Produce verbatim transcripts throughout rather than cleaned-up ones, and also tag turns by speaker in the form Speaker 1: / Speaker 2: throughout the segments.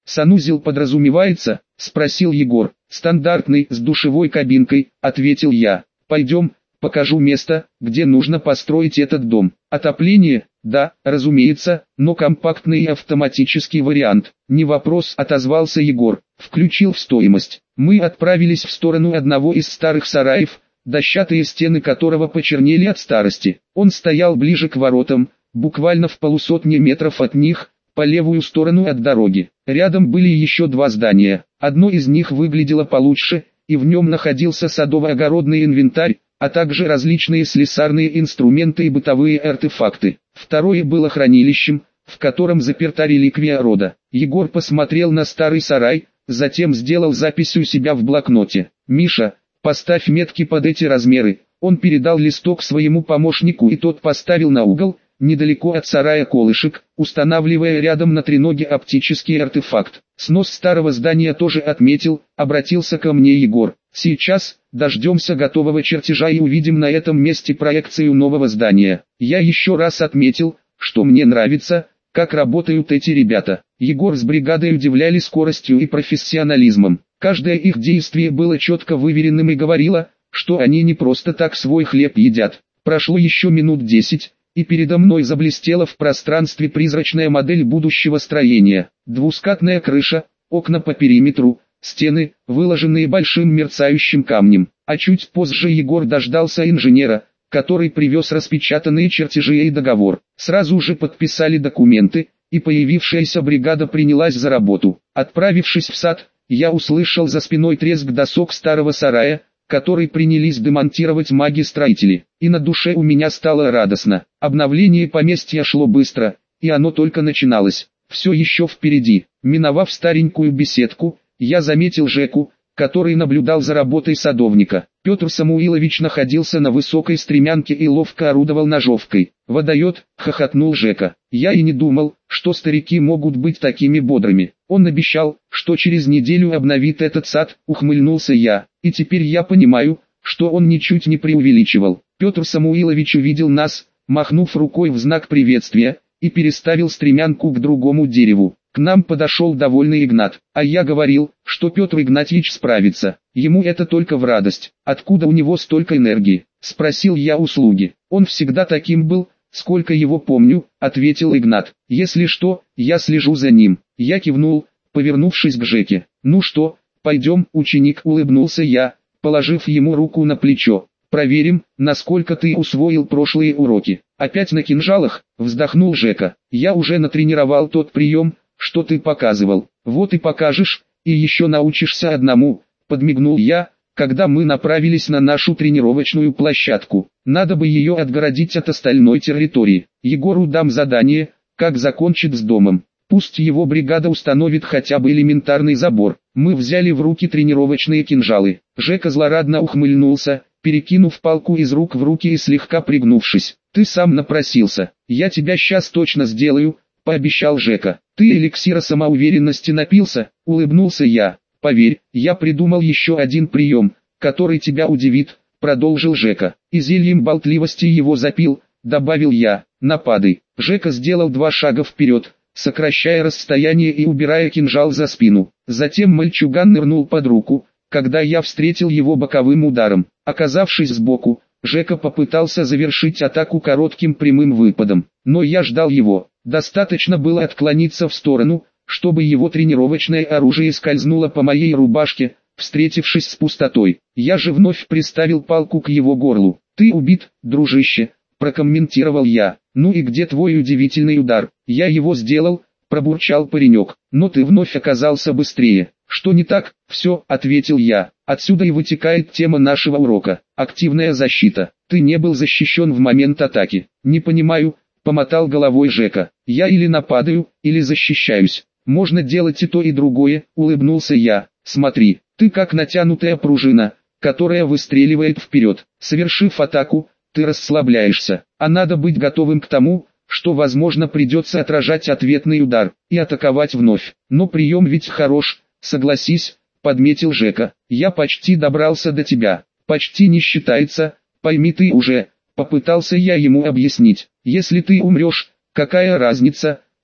Speaker 1: «Санузел подразумевается?» – спросил Егор. «Стандартный, с душевой кабинкой», – ответил я. «Пойдем, покажу место, где нужно построить этот дом. Отопление? Да, разумеется, но компактный и автоматический вариант». «Не вопрос», – отозвался Егор. «Включил в стоимость». Мы отправились в сторону одного из старых сараев, дощатые стены которого почернели от старости. Он стоял ближе к воротам, буквально в полусотни метров от них, по левую сторону от дороги. Рядом были еще два здания. Одно из них выглядело получше, и в нем находился садово-огородный инвентарь, а также различные слесарные инструменты и бытовые артефакты. Второе было хранилищем, в котором заперта реликвия рода. Егор посмотрел на старый сарай, затем сделал запись у себя в блокноте. «Миша, поставь метки под эти размеры». Он передал листок своему помощнику, и тот поставил на угол, недалеко от сарая, колышек, устанавливая рядом на треноге оптический артефакт. Снос старого здания тоже отметил, обратился ко мне Егор. «Сейчас, дождемся готового чертежа и увидим на этом месте проекцию нового здания». Я еще раз отметил, что мне нравится, как работают эти ребята. Егор с бригадой удивляли скоростью и профессионализмом. Каждое их действие было четко выверенным и говорило, что они не просто так свой хлеб едят. Прошло еще минут десять, и передо мной заблестела в пространстве призрачная модель будущего строения. Двускатная крыша, окна по периметру, стены, выложенные большим мерцающим камнем. А чуть позже Егор дождался инженера, который привез распечатанные чертежи и договор. Сразу же подписали документы, и появившаяся бригада принялась за работу. Отправившись в сад, я услышал за спиной треск досок старого сарая, который принялись демонтировать маги-строители, и на душе у меня стало радостно. Обновление поместья шло быстро, и оно только начиналось. Все еще впереди. Миновав старенькую беседку, я заметил Жеку, который наблюдал за работой садовника. Петр Самуилович находился на высокой стремянке и ловко орудовал ножовкой. «Водает», — хохотнул Жека. «Я и не думал, что старики могут быть такими бодрыми. Он обещал, что через неделю обновит этот сад», — ухмыльнулся я. И теперь я понимаю, что он ничуть не преувеличивал. Петр Самуилович увидел нас, махнув рукой в знак приветствия, и переставил стремянку к другому дереву. К нам подошел довольный Игнат. «А я говорил, что Петр Игнатьевич справится. Ему это только в радость. Откуда у него столько энергии?» — спросил я у слуги. «Он всегда таким был, сколько его помню», — ответил Игнат. «Если что, я слежу за ним». Я кивнул, повернувшись к Жеке. «Ну что, пойдем?» — ученик, улыбнулся я, положив ему руку на плечо. «Проверим, насколько ты усвоил прошлые уроки». «Опять на кинжалах?» — вздохнул Жека. «Я уже натренировал тот прием, что ты показывал. Вот и покажешь, и еще научишься одному», — подмигнул я, когда мы направились на нашу тренировочную площадку. «Надо бы ее отгородить от остальной территории. Егору дам задание, как закончит с домом. Пусть его бригада установит хотя бы элементарный забор». Мы взяли в руки тренировочные кинжалы. Жека злорадно ухмыльнулся, перекинув палку из рук в руки и слегка пригнувшись. «Ты сам напросился. Я тебя сейчас точно сделаю», — пообещал Жека. «Ты эликсира самоуверенности напился?» — улыбнулся я. «Поверь, я придумал еще один прием, который тебя удивит», — продолжил Жека. «И зельем болтливости его запил», — добавил я. «Нападай». Жека сделал два шага вперед, сокращая расстояние и убирая кинжал за спину. Затем мальчуган нырнул под руку, когда я встретил его боковым ударом. Оказавшись сбоку, Жека попытался завершить атаку коротким прямым выпадом, но я ждал его. Достаточно было отклониться в сторону, чтобы его тренировочное оружие скользнуло по моей рубашке, встретившись с пустотой. Я же вновь приставил палку к его горлу. «Ты убит, дружище», — прокомментировал я. «Ну и где твой удивительный удар?» «Я его сделал», — пробурчал паренек. «Но ты вновь оказался быстрее». «Что не так?» «Все», — ответил я. «Отсюда и вытекает тема нашего урока. Активная защита. Ты не был защищен в момент атаки». «Не понимаю», — помотал головой Жека. «Я или нападаю, или защищаюсь. Можно делать и то, и другое», — улыбнулся я. «Смотри, ты как натянутая пружина, которая выстреливает вперед. Совершив атаку, ты расслабляешься, а надо быть готовым к тому, что возможно придется отражать ответный удар и атаковать вновь. Но прием ведь хорош, согласись», — подметил Жека. «Я почти добрался до тебя». «Почти не считается, пойми ты уже», — попытался я ему объяснить. «Если ты умрешь, какая разница?» —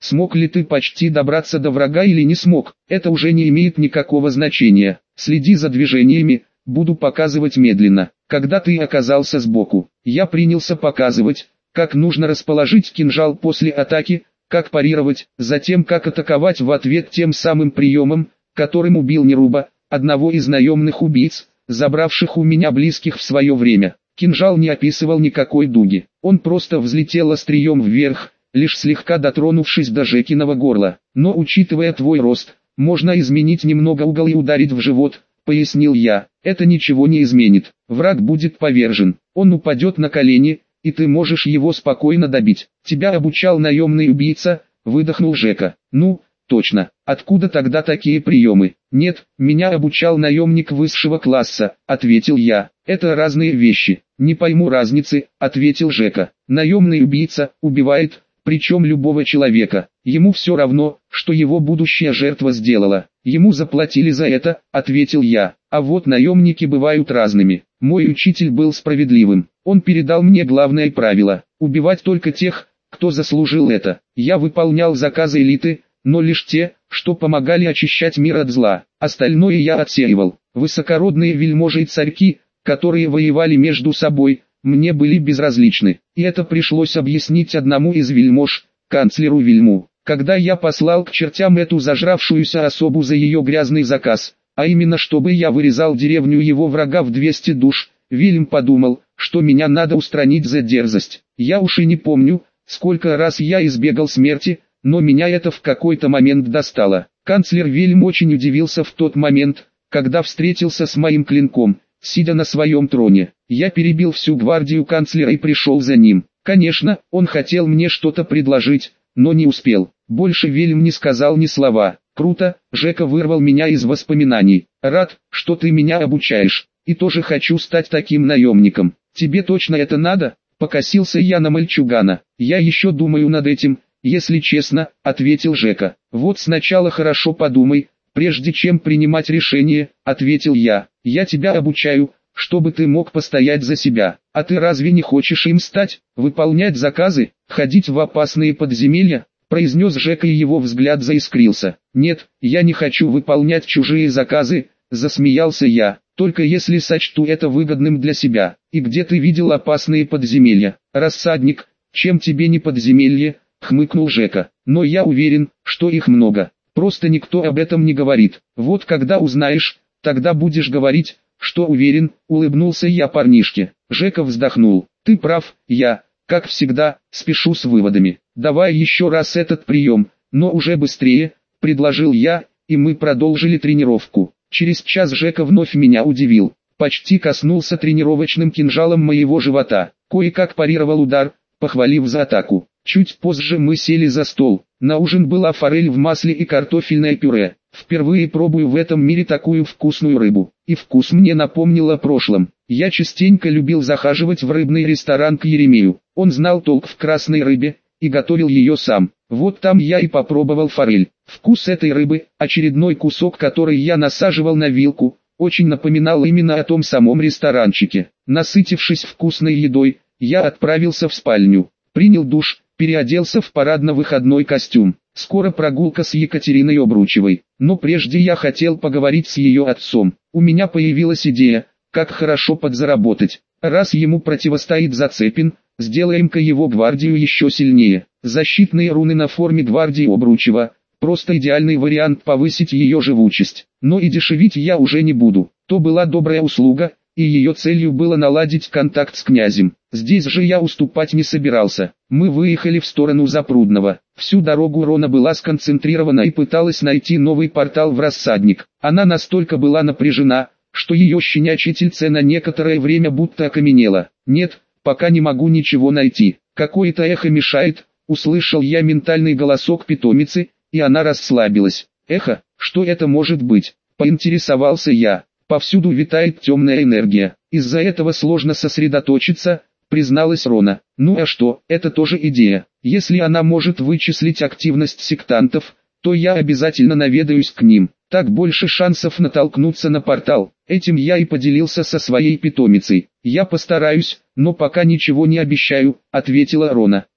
Speaker 1: Смог ли ты почти добраться до врага или не смог, это уже не имеет никакого значения. Следи за движениями, буду показывать медленно. Когда ты оказался сбоку, я принялся показывать, как нужно расположить кинжал после атаки, как парировать, затем как атаковать в ответ тем самым приемом, которым убил Неруба, одного из наемных убийц, забравших у меня близких в свое время. Кинжал не описывал никакой дуги, он просто взлетел острием вверх, лишь слегка дотронувшись до Жекиного горла. Но учитывая твой рост, можно изменить немного угол и ударить в живот, пояснил я. Это ничего не изменит, враг будет повержен, он упадет на колени, и ты можешь его спокойно добить. Тебя обучал наемный убийца, выдохнул Жека. Ну, точно, откуда тогда такие приемы? Нет, меня обучал наемник высшего класса, ответил я. Это разные вещи. Не пойму разницы, ответил Жека. Наемный убийца убивает, причем любого человека. Ему все равно, что его будущая жертва сделала. Ему заплатили за это, ответил я. А вот наемники бывают разными. Мой учитель был справедливым. Он передал мне главное правило – убивать только тех, кто заслужил это. Я выполнял заказы элиты, но лишь те, что помогали очищать мир от зла. Остальное я отсеивал. Высокородные вельможи и царьки, которые воевали между собой, мне были безразличны. И это пришлось объяснить одному из вельмож, канцлеру Вильму. Когда я послал к чертям эту зажравшуюся особу за ее грязный заказ, а именно чтобы я вырезал деревню его врага в двести душ, Вильм подумал, что меня надо устранить за дерзость. Я уж и не помню, сколько раз я избегал смерти, но меня это в какой-то момент достало. Канцлер Вильм очень удивился в тот момент, когда встретился с моим клинком, сидя на своем троне. Я перебил всю гвардию канцлера и пришел за ним. Конечно, он хотел мне что-то предложить, но не успел. Больше Вильм не сказал ни слова. Круто, Жека вырвал меня из воспоминаний. Рад, что ты меня обучаешь. И тоже хочу стать таким наемником. Тебе точно это надо? Покосился я на мальчугана. Я еще думаю над этим, если честно, ответил Жека. Вот сначала хорошо подумай, прежде чем принимать решение, ответил я. Я тебя обучаю, чтобы ты мог постоять за себя. А ты разве не хочешь им стать, выполнять заказы, ходить в опасные подземелья? Произнес Жека, и его взгляд заискрился. Нет, я не хочу выполнять чужие заказы, засмеялся я, только если сочту это выгодным для себя. И где ты видел опасные подземелья? Рассадник, чем тебе не подземелье, хмыкнул Жека. Но я уверен, что их много, просто никто об этом не говорит. Вот когда узнаешь, тогда будешь говорить, что уверен, улыбнулся я парнишке. Жека вздохнул. Ты прав, я, как всегда, спешу с выводами. Давай еще раз этот прием, но уже быстрее, предложил я, и мы продолжили тренировку. Через час Жека вновь меня удивил. Почти коснулся тренировочным кинжалом моего живота. Кое-как парировал удар, похвалив за атаку. Чуть позже мы сели за стол. На ужин была форель в масле и картофельное пюре. Впервые пробую в этом мире такую вкусную рыбу. И вкус мне напомнил о прошлом. Я частенько любил захаживать в рыбный ресторан к Еремею. Он знал толк в красной рыбе и готовил ее сам. Вот там я и попробовал форель. Вкус этой рыбы, очередной кусок, который я насаживал на вилку, очень напоминал именно о том самом ресторанчике. Насытившись вкусной едой, я отправился в спальню, принял душ, переоделся в парадно-выходной костюм. Скоро прогулка с Екатериной Обручевой, но прежде я хотел поговорить с ее отцом. У меня появилась идея, как хорошо подзаработать. Раз ему противостоит Зацепин, сделаем-ка его гвардию еще сильнее. Защитные руны на форме гвардии Обручева – просто идеальный вариант повысить ее живучесть. Но и дешевить я уже не буду. То была добрая услуга, и ее целью было наладить контакт с князем. Здесь же я уступать не собирался. Мы выехали в сторону Запрудного. Всю дорогу Рона была сконцентрирована и пыталась найти новый портал в рассадник. Она настолько была напряжена, что ее щенячье тельце на некоторое время будто окаменело. «Нет, пока не могу ничего найти. Какое-то эхо мешает», — услышал я ментальный голосок питомицы, и она расслабилась. «Эхо? Что это может быть?» — поинтересовался я. «Повсюду витает темная энергия. Из-за этого сложно сосредоточиться», — призналась Рона. «Ну а что, это тоже идея. Если она может вычислить активность сектантов, то я обязательно наведаюсь к ним. Так больше шансов натолкнуться на портал». Этим я и поделился со своей питомицей. «Я постараюсь, но пока ничего не обещаю», — ответила Рона.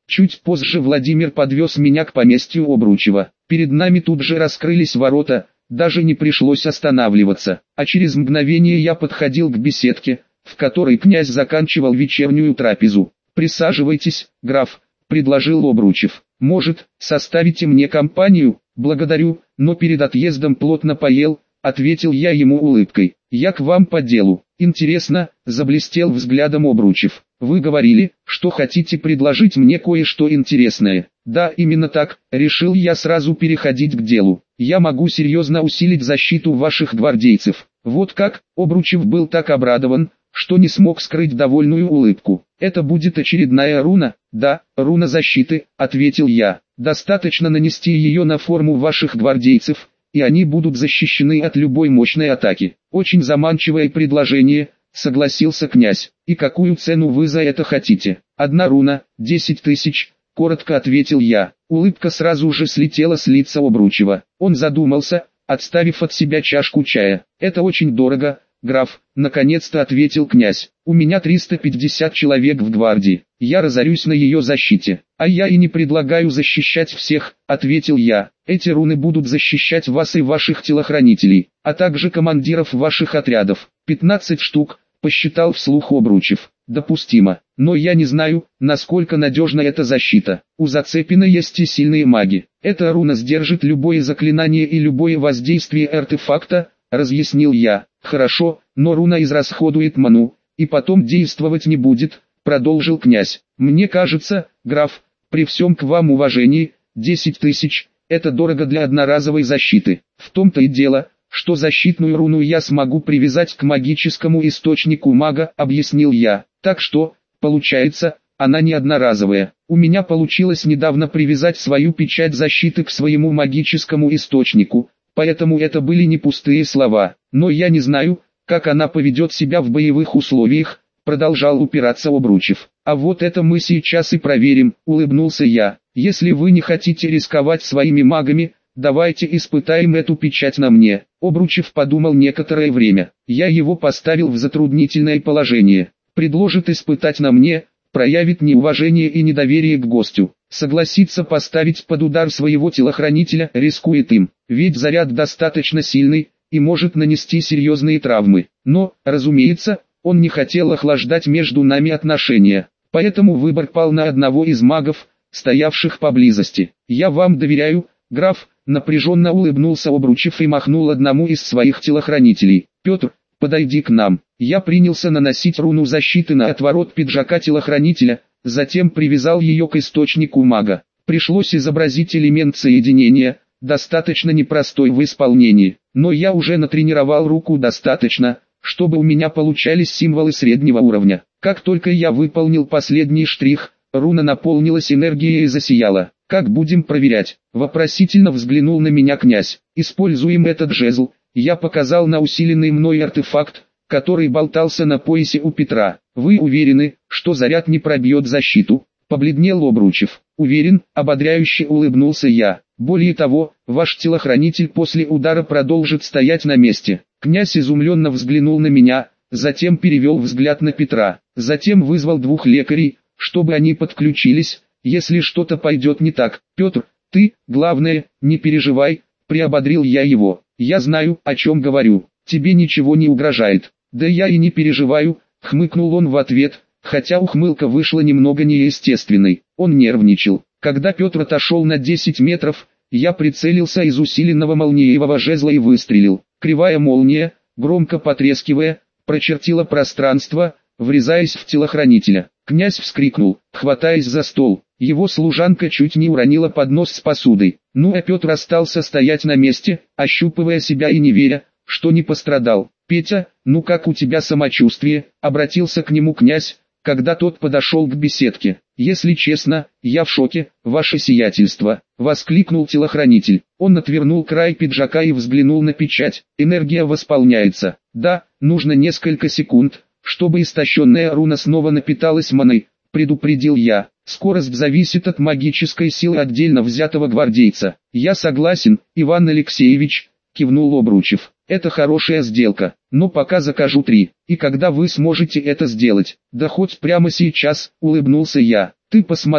Speaker 1: Чуть позже Владимир подвез меня к поместью Обручева. Перед нами тут же раскрылись ворота, даже не пришлось останавливаться, а через мгновение я подходил к беседке, в которой князь заканчивал вечернюю трапезу. «Присаживайтесь, граф», — предложил Обручев. «Может, составите мне компанию?» «Благодарю, но перед отъездом плотно поел», — ответил я ему улыбкой. «Я к вам по делу». «Интересно», — заблестел взглядом Обручев. «Вы говорили, что хотите предложить мне кое-что интересное». «Да, именно так», — решил я сразу переходить к делу. «Я могу серьезно усилить защиту ваших гвардейцев». Вот как, Обручев был так обрадован, что не смог скрыть довольную улыбку. «Это будет очередная руна?» «Да, руна защиты», — ответил я. «Достаточно нанести ее на форму ваших гвардейцев, и они будут защищены от любой мощной атаки». «Очень заманчивое предложение», — согласился князь. «И какую цену вы за это хотите?» «Одна руна, десять тысяч», — коротко ответил я. Улыбка сразу же слетела с лица Обручева. Он задумался, отставив от себя чашку чая. «Это очень дорого, граф», — наконец-то ответил князь. «У меня триста пятьдесят человек в гвардии, я разорюсь на ее защите». «А я и не предлагаю защищать всех», — ответил я. «Эти руны будут защищать вас и ваших телохранителей, а также командиров ваших отрядов. пятнадцать штук», — посчитал вслух Обручев. «Допустимо, но я не знаю, насколько надежна эта защита. У Зацепина есть и сильные маги. Эта руна сдержит любое заклинание и любое воздействие артефакта», — разъяснил я. «Хорошо, но руна израсходует ману, и потом действовать не будет», — продолжил князь. «Мне кажется, граф, при всем к вам уважении, десять тысяч — это дорого для одноразовой защиты. В том-то и дело, что защитную руну я смогу привязать к магическому источнику мага», — объяснил я. «Так что, получается, она не одноразовая. У меня получилось недавно привязать свою печать защиты к своему магическому источнику, поэтому это были не пустые слова. Но я не знаю, как она поведет себя в боевых условиях», — продолжал упираться Обручев. «А вот это мы сейчас и проверим», — улыбнулся я. «Если вы не хотите рисковать своими магами, давайте испытаем эту печать на мне». Обручев подумал некоторое время. Я его поставил в затруднительное положение. Предложит испытать на мне, проявит неуважение и недоверие к гостю. Согласится поставить под удар своего телохранителя, рискует им. Ведь заряд достаточно сильный и может нанести серьезные травмы. Но, разумеется, он не хотел охлаждать между нами отношения. Поэтому выбор пал на одного из магов, стоявших поблизости. «Я вам доверяю, граф», — напряженно улыбнулся Обручев и махнул одному из своих телохранителей. «Петр, подойди к нам». Я принялся наносить руну защиты на отворот пиджака телохранителя, затем привязал ее к источнику мага. Пришлось изобразить элемент соединения, достаточно непростой в исполнении, но я уже натренировал руку достаточно, чтобы у меня получались символы среднего уровня. Как только я выполнил последний штрих, руна наполнилась энергией и засияла. «Как будем проверять?» — вопросительно взглянул на меня князь. «Используем этот жезл», — я показал на усиленный мной артефакт, который болтался на поясе у Петра. «Вы уверены, что заряд не пробьет защиту?» — побледнел Обручев. «Уверен», — ободряюще улыбнулся я. «Более того, ваш телохранитель после удара продолжит стоять на месте». Князь изумленно взглянул на меня, затем перевел взгляд на Петра, затем вызвал двух лекарей, чтобы они подключились, если что-то пойдет не так. «Петр, ты, главное, не переживай», — приободрил я его. «Я знаю, о чем говорю, тебе ничего не угрожает». «Да я и не переживаю», — хмыкнул он в ответ, хотя ухмылка вышла немного неестественной. Он нервничал. Когда Петр отошел на десять метров, я прицелился из усиленного молниевого жезла и выстрелил. Кривая молния, громко потрескивая, прочертила пространство, врезаясь в телохранителя. Князь вскрикнул, хватаясь за стол. Его служанка чуть не уронила поднос с посудой. Ну а Петр остался стоять на месте, ощупывая себя и не веря, что не пострадал. «Петя, ну как у тебя самочувствие?» — обратился к нему князь, когда тот подошел к беседке. «Если честно, я в шоке, ваше сиятельство», — воскликнул телохранитель. Он отвернул край пиджака и взглянул на печать. «Энергия восполняется. Да, нужно несколько секунд, чтобы истощенная руна снова напиталась маной», — предупредил я. «Скорость зависит от магической силы отдельно взятого гвардейца». «Я согласен, Иван Алексеевич», — кивнул Обручев. «Это хорошая сделка, но пока закажу три. И когда вы сможете это сделать?» «Да хоть прямо сейчас», — улыбнулся я. «Ты посмотри,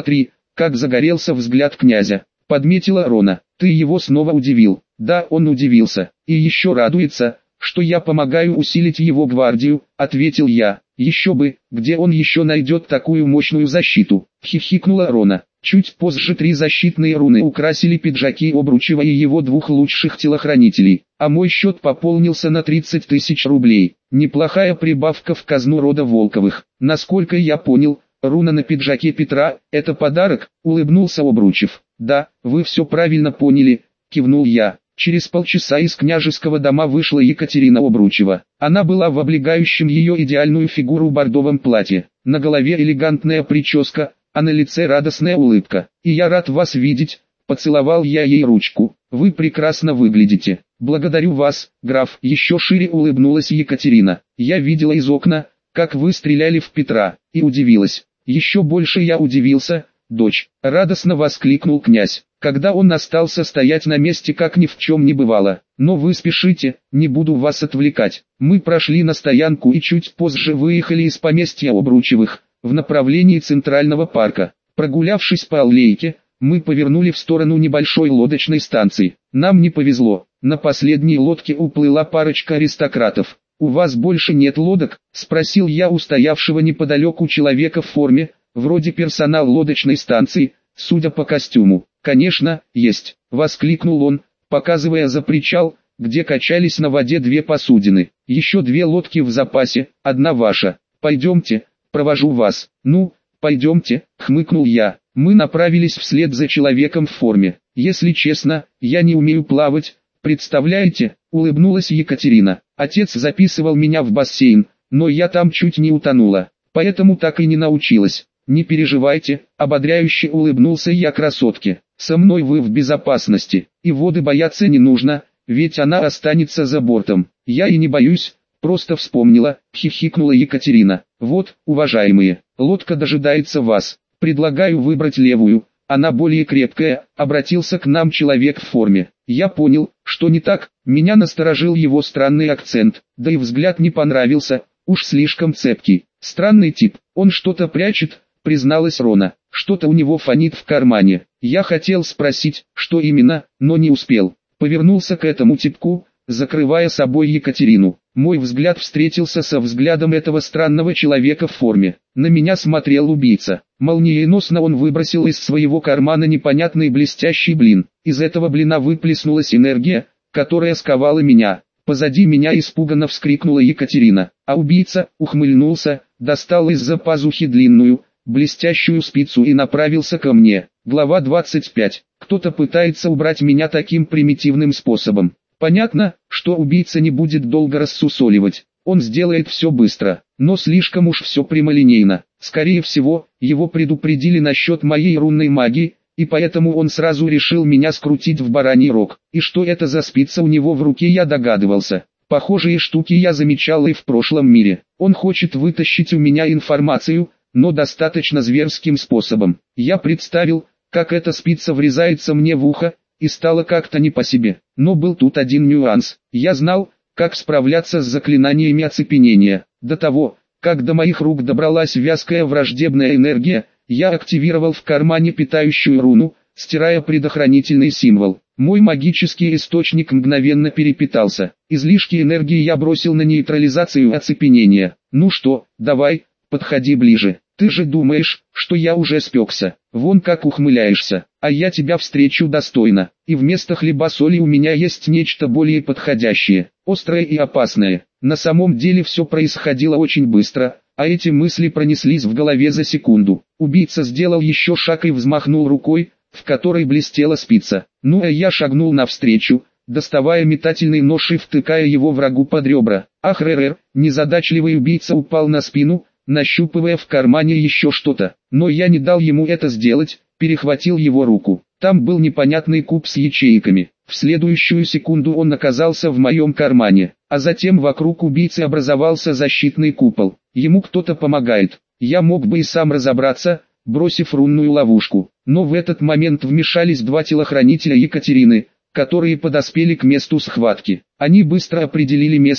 Speaker 1: как загорелся взгляд князя. Подметила Рона. Ты его снова удивил. Да, он удивился. И еще радуется, что я помогаю усилить его гвардию, ответил я. Еще бы, где он еще найдет такую мощную защиту? Хихикнула Рона. Чуть позже три защитные руны украсили пиджаки Обручева и его двух лучших телохранителей, а мой счет пополнился на тридцать тысяч рублей. Неплохая прибавка в казну рода Волковых. Насколько я понял, руна на пиджаке Петра – это подарок, улыбнулся Обручев. Да, вы все правильно поняли, кивнул я. Через полчаса из княжеского дома вышла Екатерина Обручева. Она была в облегающем ее идеальную фигуру бордовом платье. На голове элегантная прическа, а на лице радостная улыбка. «И я рад вас видеть», — поцеловал я ей ручку. «Вы прекрасно выглядите». «Благодарю вас, граф», — еще шире улыбнулась Екатерина. «Я видела из окна, как вы стреляли в Петра, и удивилась». «Еще больше я удивился, дочь», — радостно воскликнул князь, когда он остался стоять на месте, как ни в чем не бывало. «Но вы спешите, не буду вас отвлекать». Мы прошли на стоянку и чуть позже выехали из поместья Обручевых в направлении Центрального парка. Прогулявшись по аллейке, мы повернули в сторону небольшой лодочной станции. Нам не повезло, на последней лодке уплыла парочка аристократов. «У вас больше нет лодок?» – спросил я у стоявшего неподалеку человека в форме, вроде персонал лодочной станции, судя по костюму. «Конечно, есть», – воскликнул он, показывая за причал, где качались на воде две посудины. «Еще две лодки в запасе, одна ваша. Пойдемте, провожу вас». «Ну, пойдемте», — хмыкнул я. Мы направились вслед за человеком в форме. «Если честно, я не умею плавать, представляете?» — улыбнулась Екатерина. «Отец записывал меня в бассейн, но я там чуть не утонула, поэтому так и не научилась». «Не переживайте», — ободряюще улыбнулся я красотке. «Со мной вы в безопасности, и воды бояться не нужно, ведь она останется за бортом». «Я и не боюсь, просто вспомнила», — хихикнула Екатерина. «Вот, уважаемые, лодка дожидается вас. Предлагаю выбрать левую, она более крепкая», — обратился к нам человек в форме. Я понял, что не так, меня насторожил его странный акцент, да и взгляд не понравился, уж слишком цепкий. «Странный тип, он что-то прячет», — призналась Рона. «Что-то у него фонит в кармане». Я хотел спросить, что именно, но не успел. Повернулся к этому типку, закрывая собой Екатерину. Мой взгляд встретился со взглядом этого странного человека в форме. На меня смотрел убийца. Молниеносно он выбросил из своего кармана непонятный блестящий блин. Из этого блина выплеснулась энергия, которая сковала меня. Позади меня испуганно вскрикнула Екатерина, а убийца ухмыльнулся, достал из-за пазухи длинную, блестящую спицу и направился ко мне. Глава двадцать пять. Кто-то пытается убрать меня таким примитивным способом. Понятно, что убийца не будет долго рассусоливать, он сделает все быстро, но слишком уж все прямолинейно. Скорее всего, его предупредили насчет моей рунной магии, и поэтому он сразу решил меня скрутить в бараний рог. И что это за спица у него в руке, я догадывался. Похожие штуки я замечал и в прошлом мире. Он хочет вытащить у меня информацию, но достаточно зверским способом. Я представил, как эта спица врезается мне в ухо, и стало как-то не по себе. Но был тут один нюанс. Я знал, как справляться с заклинаниями оцепенения. До того, как до моих рук добралась вязкая враждебная энергия, я активировал в кармане питающую руну, стирая предохранительный символ. Мой магический источник мгновенно перепитался. Излишки энергии я бросил на нейтрализацию оцепенения. «Ну что, давай, подходи ближе. Ты же думаешь, что я уже спекся? Вон как ухмыляешься, а я тебя встречу достойно. И вместо хлеба-соли у меня есть нечто более подходящее, острое и опасное». На самом деле все происходило очень быстро, а эти мысли пронеслись в голове за секунду. Убийца сделал еще шаг и взмахнул рукой, в которой блестела спица. Ну а я шагнул навстречу, доставая метательный нож и втыкая его врагу под ребра. Ах, рэр, незадачливый убийца упал на спину, нащупывая в кармане еще что-то. Но я не дал ему это сделать, перехватил его руку. Там был непонятный куб с ячейками. В следующую секунду он оказался в моем кармане, а затем вокруг убийцы образовался защитный купол. Ему кто-то помогает. Я мог бы и сам разобраться, бросив рунную ловушку. Но в этот момент вмешались два телохранителя Екатерины, которые подоспели к месту схватки. Они быстро определили место,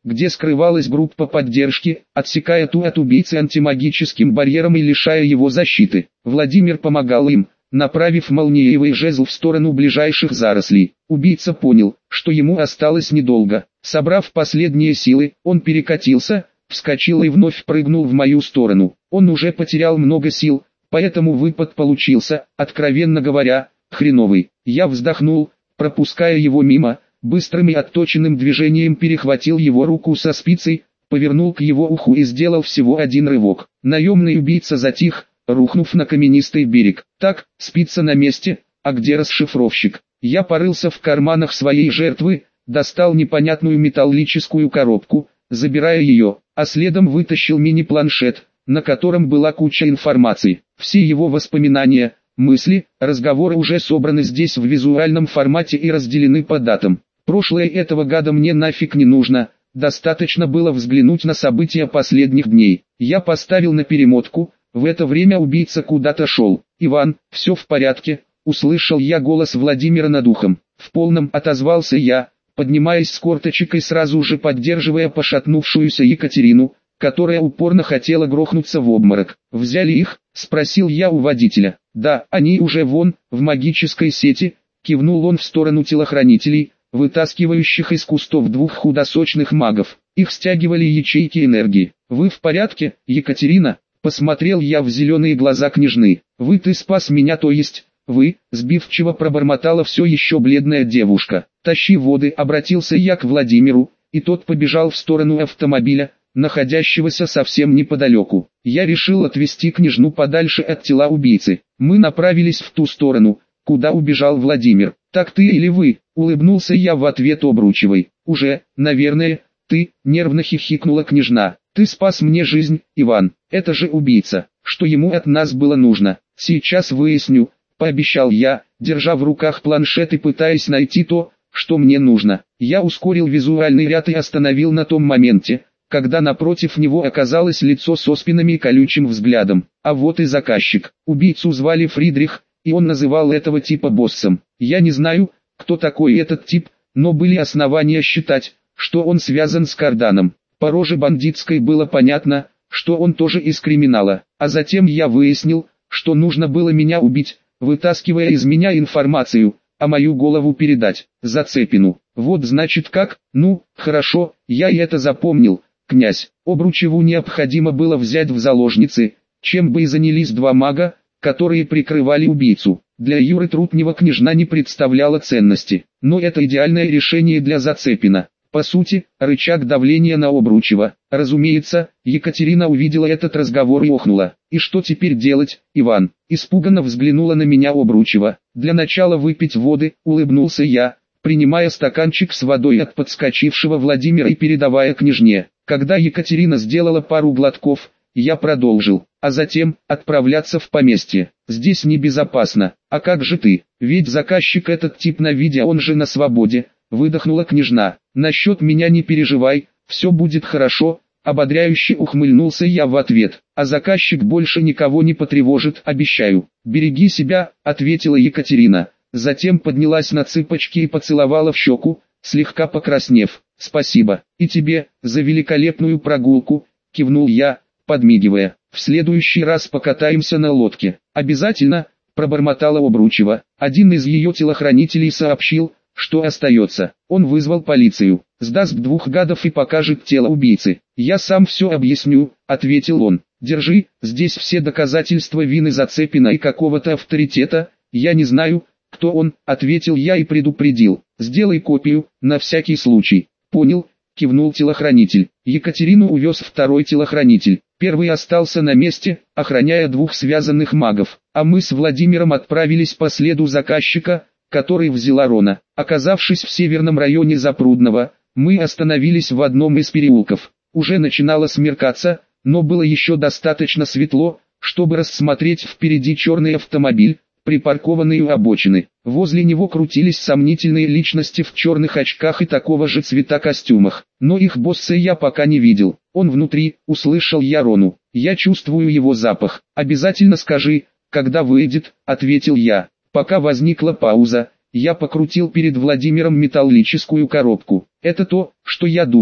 Speaker 1: где скрывалась группа поддержки, отсекая ту от убийцы антимагическим барьером и лишая его защиты. Владимир помогал им, направив молниевый жезл в сторону ближайших зарослей. Убийца понял, что ему осталось недолго. Собрав последние силы, он перекатился, вскочил и вновь прыгнул в мою сторону. Он уже потерял много сил, поэтому выпад получился, откровенно говоря, хреновый. Я вздохнул, пропуская его мимо, быстрым и отточенным движением перехватил его руку со спицей, повернул к его уху и сделал всего один рывок. Наемный убийца затих, рухнув на каменистый берег. Так, спица на месте, а где расшифровщик? Я порылся в карманах своей жертвы, достал непонятную металлическую коробку, забирая ее, а следом вытащил мини-планшет, на котором была куча информации. Все его воспоминания, мысли, разговоры уже собраны здесь в визуальном формате и разделены по датам. Прошлое этого гада мне нафиг не нужно, достаточно было взглянуть на события последних дней. Я поставил на перемотку, в это время убийца куда-то шел. «Иван, все в порядке?» — услышал я голос Владимира над ухом. «В полном», — отозвался я, поднимаясь с корточек и сразу же поддерживая пошатнувшуюся Екатерину, которая упорно хотела грохнуться в обморок. «Взяли их?» — спросил я у водителя. «Да, они уже вон, в магической сети», — кивнул он в сторону телохранителей, вытаскивающих из кустов двух худосочных магов. Их стягивали ячейки энергии. «Вы в порядке, Екатерина?» — посмотрел я в зеленые глаза княжны. «Вы ты спас меня, то есть?» «Вы», — сбивчиво пробормотала все еще бледная девушка. «Тащи воды», — обратился я к Владимиру, и тот побежал в сторону автомобиля, находящегося совсем неподалеку. Я решил отвезти княжну подальше от тела убийцы. Мы направились в ту сторону, куда убежал Владимир. «Так ты или вы?» — улыбнулся я в ответ Обручевой. «Уже, наверное, ты», — нервно хихикнула княжна. «Ты спас мне жизнь, Иван. Это же убийца. Что ему от нас было нужно? Сейчас выясню», — пообещал я, держа в руках планшет и пытаясь найти то, что мне нужно. Я ускорил визуальный ряд и остановил на том моменте, когда напротив него оказалось лицо с оспинами и колючим взглядом. А вот и заказчик. Убийцу звали Фридрих, и он называл этого типа боссом. Я не знаю, кто такой этот тип, но были основания считать, что он связан с Карданом. По роже бандитской было понятно, что он тоже из криминала. А затем я выяснил, что нужно было меня убить, вытаскивая из меня информацию, а мою голову передать Зацепину. Вот значит как. Ну, хорошо, я и это запомнил. Князь Обручеву необходимо было взять в заложницы, чем бы и занялись два мага, которые прикрывали убийцу. Для Юры Трутнева княжна не представляла ценности, но это идеальное решение для Зацепина. По сути, рычаг давления на Обручева. Разумеется, Екатерина увидела этот разговор и охнула. «И что теперь делать, Иван?» Испуганно взглянула на меня Обручева. «Для начала выпить воды», — улыбнулся я, принимая стаканчик с водой от подскочившего Владимира и передавая княжне. Когда Екатерина сделала пару глотков, я продолжил, а затем отправляться в поместье. «Здесь небезопасно. А как же ты? Ведь заказчик этот тип на виде, он же на свободе», — выдохнула княжна. «Насчет меня не переживай, все будет хорошо», — ободряюще ухмыльнулся я в ответ. «А заказчик больше никого не потревожит, обещаю». «Береги себя», — ответила Екатерина. Затем поднялась на цыпочки и поцеловала в щеку, слегка покраснев. «Спасибо, и тебе, за великолепную прогулку», — кивнул я, подмигивая. «В следующий раз покатаемся на лодке». «Обязательно», — пробормотала Обручева. Один из ее телохранителей сообщил, что остается. Он вызвал полицию, сдаст двух гадов и покажет тело убийцы. «Я сам все объясню», — ответил он. «Держи, здесь все доказательства вины Зацепина и какого-то авторитета, я не знаю, кто он», — ответил я и предупредил. «Сделай копию, на всякий случай». «Понял», — кивнул телохранитель. Екатерину увез второй телохранитель. Первый остался на месте, охраняя двух связанных магов, а мы с Владимиром отправились по следу заказчика, который взяла Рона. Оказавшись в северном районе Запрудного, мы остановились в одном из переулков. Уже начинало смеркаться, но было еще достаточно светло, чтобы рассмотреть впереди черный автомобиль, припаркованный у обочины. Возле него крутились сомнительные личности в черных очках и такого же цвета костюмах. Но их босса я пока не видел. «Он внутри», — услышал я Рону. «Я чувствую его запах». «Обязательно скажи, когда выйдет», — ответил я. Пока возникла пауза, я покрутил перед Владимиром металлическую коробку. «Это то, что я думаю».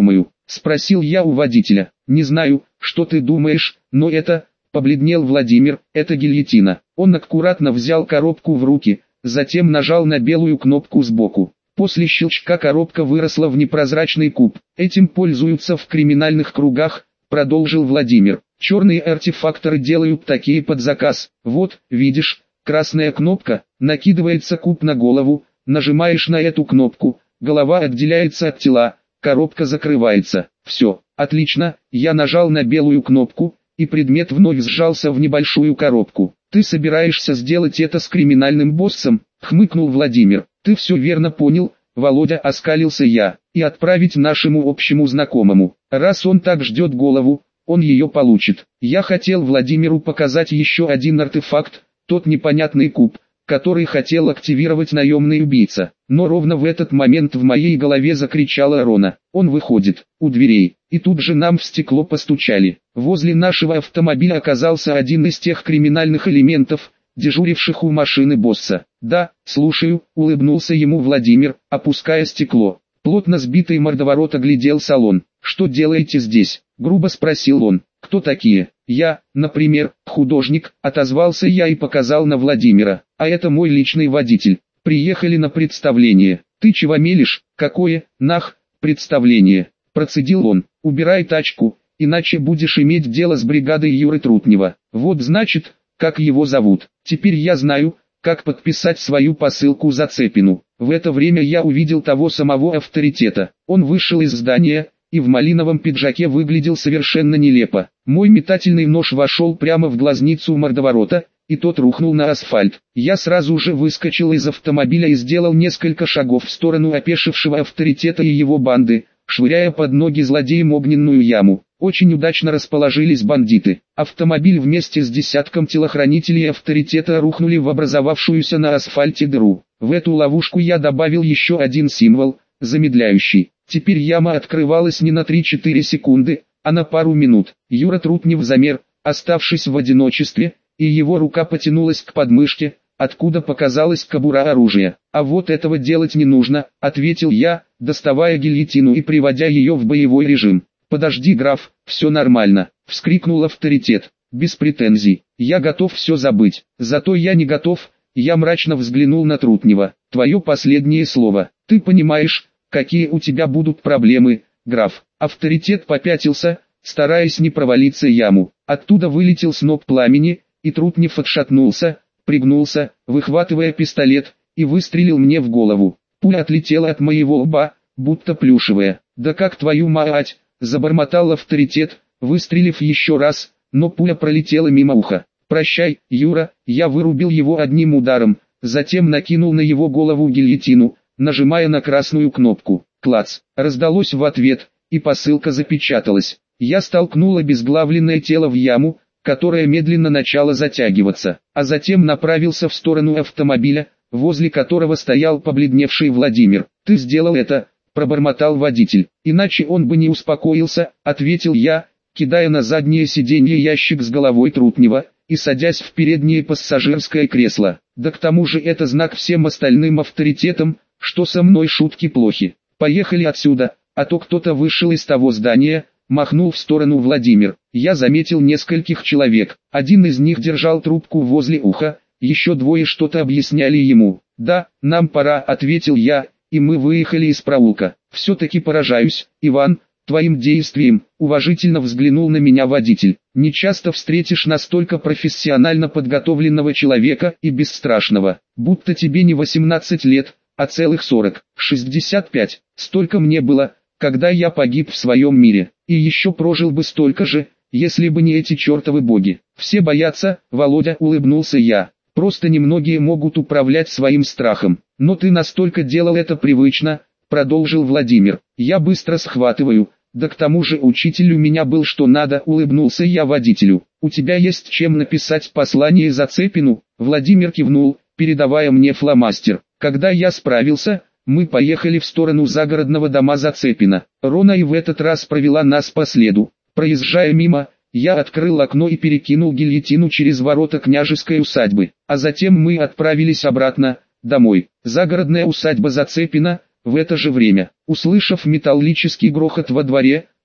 Speaker 1: спросил я у водителя. Не знаю, что ты думаешь, но это... Побледнел Владимир, это гильотина. Он аккуратно взял коробку в руки, затем нажал на белую кнопку сбоку. После щелчка коробка выросла в непрозрачный куб. Этим пользуются в криминальных кругах, продолжил Владимир. Черные артефакторы делают такие под заказ. Вот, видишь, красная кнопка, накидывается куб на голову, нажимаешь на эту кнопку, голова отделяется от тела, коробка закрывается. Все, отлично, я нажал на белую кнопку, и предмет вновь сжался в небольшую коробку. «Ты собираешься сделать это с криминальным боссом?» — хмыкнул Владимир. «Ты все верно понял, Володя», — оскалился я, — «и отправить нашему общему знакомому. Раз он так ждет голову, он ее получит». Я хотел Владимиру показать еще один артефакт, тот непонятный куб, который хотел активировать наемный убийца. Но ровно в этот момент в моей голове закричала Рона. Он выходит, у дверей, и тут же нам в стекло постучали. Возле нашего автомобиля оказался один из тех криминальных элементов, дежуривших у машины босса. «Да, слушаю», — улыбнулся ему Владимир, опуская стекло. Плотно сбитый мордоворот оглядел салон. «Что делаете здесь?» — грубо спросил он. «Кто такие?» «Я, например, художник», — отозвался я и показал на Владимира. «А это мой личный водитель. Приехали на представление». «Ты чего мелешь? Какое, нах, представление?» — процедил он. «Убирай тачку, иначе будешь иметь дело с бригадой Юры Трутнева». «Вот значит, как его зовут. Теперь я знаю, как подписать свою посылку Зацепину». В это время я увидел того самого авторитета. Он вышел из здания, и в малиновом пиджаке выглядел совершенно нелепо. Мой метательный нож вошел прямо в глазницу мордоворота, и тот рухнул на асфальт. Я сразу же выскочил из автомобиля и сделал несколько шагов в сторону опешившего авторитета и его банды, швыряя под ноги злодеям огненную яму. Очень удачно расположились бандиты. Автомобиль вместе с десятком телохранителей авторитета рухнули в образовавшуюся на асфальте дыру. В эту ловушку я добавил еще один символ, замедляющий. Теперь яма открывалась не на три-четыре секунды, а на пару минут. Юра Трутнев замер, оставшись в одиночестве, и его рука потянулась к подмышке, откуда показалась кобура оружия. «А вот этого делать не нужно», — ответил я, доставая гильотину и приводя ее в боевой режим. «Подожди, граф, все нормально», — вскрикнул авторитет. «Без претензий, я готов все забыть». «Зато я не готов», — я мрачно взглянул на Трутнева. «Твое последнее слово. Ты понимаешь, какие у тебя будут проблемы, граф?» Авторитет попятился, стараясь не провалиться яму. Оттуда вылетел сноп пламени, и Трутнев отшатнулся, пригнулся, выхватывая пистолет, и выстрелил мне в голову. Пуля отлетела от моего лба, будто плюшевая. «Да как твою мать!» — забормотал авторитет, выстрелив еще раз, но пуля пролетела мимо уха. «Прощай, Юра», я вырубил его одним ударом, затем накинул на его голову гильотину, нажимая на красную кнопку. Клац, раздалось в ответ, и посылка запечаталась. Я столкнул обезглавленное тело в яму, которая медленно начала затягиваться, а затем направился в сторону автомобиля, возле которого стоял побледневший Владимир. «Ты сделал это», — пробормотал водитель. «Иначе он бы не успокоился», — ответил я, кидая на заднее сиденье ящик с головой Трутнева и садясь в переднее пассажирское кресло. «Да к тому же это знак всем остальным авторитетам, что со мной шутки плохи. Поехали отсюда, а то кто-то вышел из того здания», — махнул в сторону Владимир. Я заметил нескольких человек. Один из них держал трубку возле уха, еще двое что-то объясняли ему. «Да, нам пора», — ответил я, и мы выехали из проулка. «Все-таки поражаюсь, Иван, твоим действием», — уважительно взглянул на меня водитель. «Не часто встретишь настолько профессионально подготовленного человека и бесстрашного, будто тебе не восемнадцать лет, а целых сорок, шестьдесят пять. Столько мне было, когда я погиб в своем мире, и еще прожил бы столько же, если бы не эти чертовы боги. Все боятся», — Володя, улыбнулся я. «Просто немногие могут управлять своим страхом. Но ты настолько делал это привычно», — продолжил Владимир. «Я быстро схватываю, да к тому же учитель у меня был что надо», — улыбнулся я водителю. «У тебя есть чем написать послание Зацепину?» Владимир кивнул, передавая мне фломастер. Когда я справился, мы поехали в сторону загородного дома Зацепина. Рона и в этот раз провела нас по следу. Проезжая мимо, я открыл окно и перекинул гильотину через ворота княжеской усадьбы, а затем мы отправились обратно, домой. Загородная усадьба Зацепина. В это же время, услышав металлический грохот во дворе,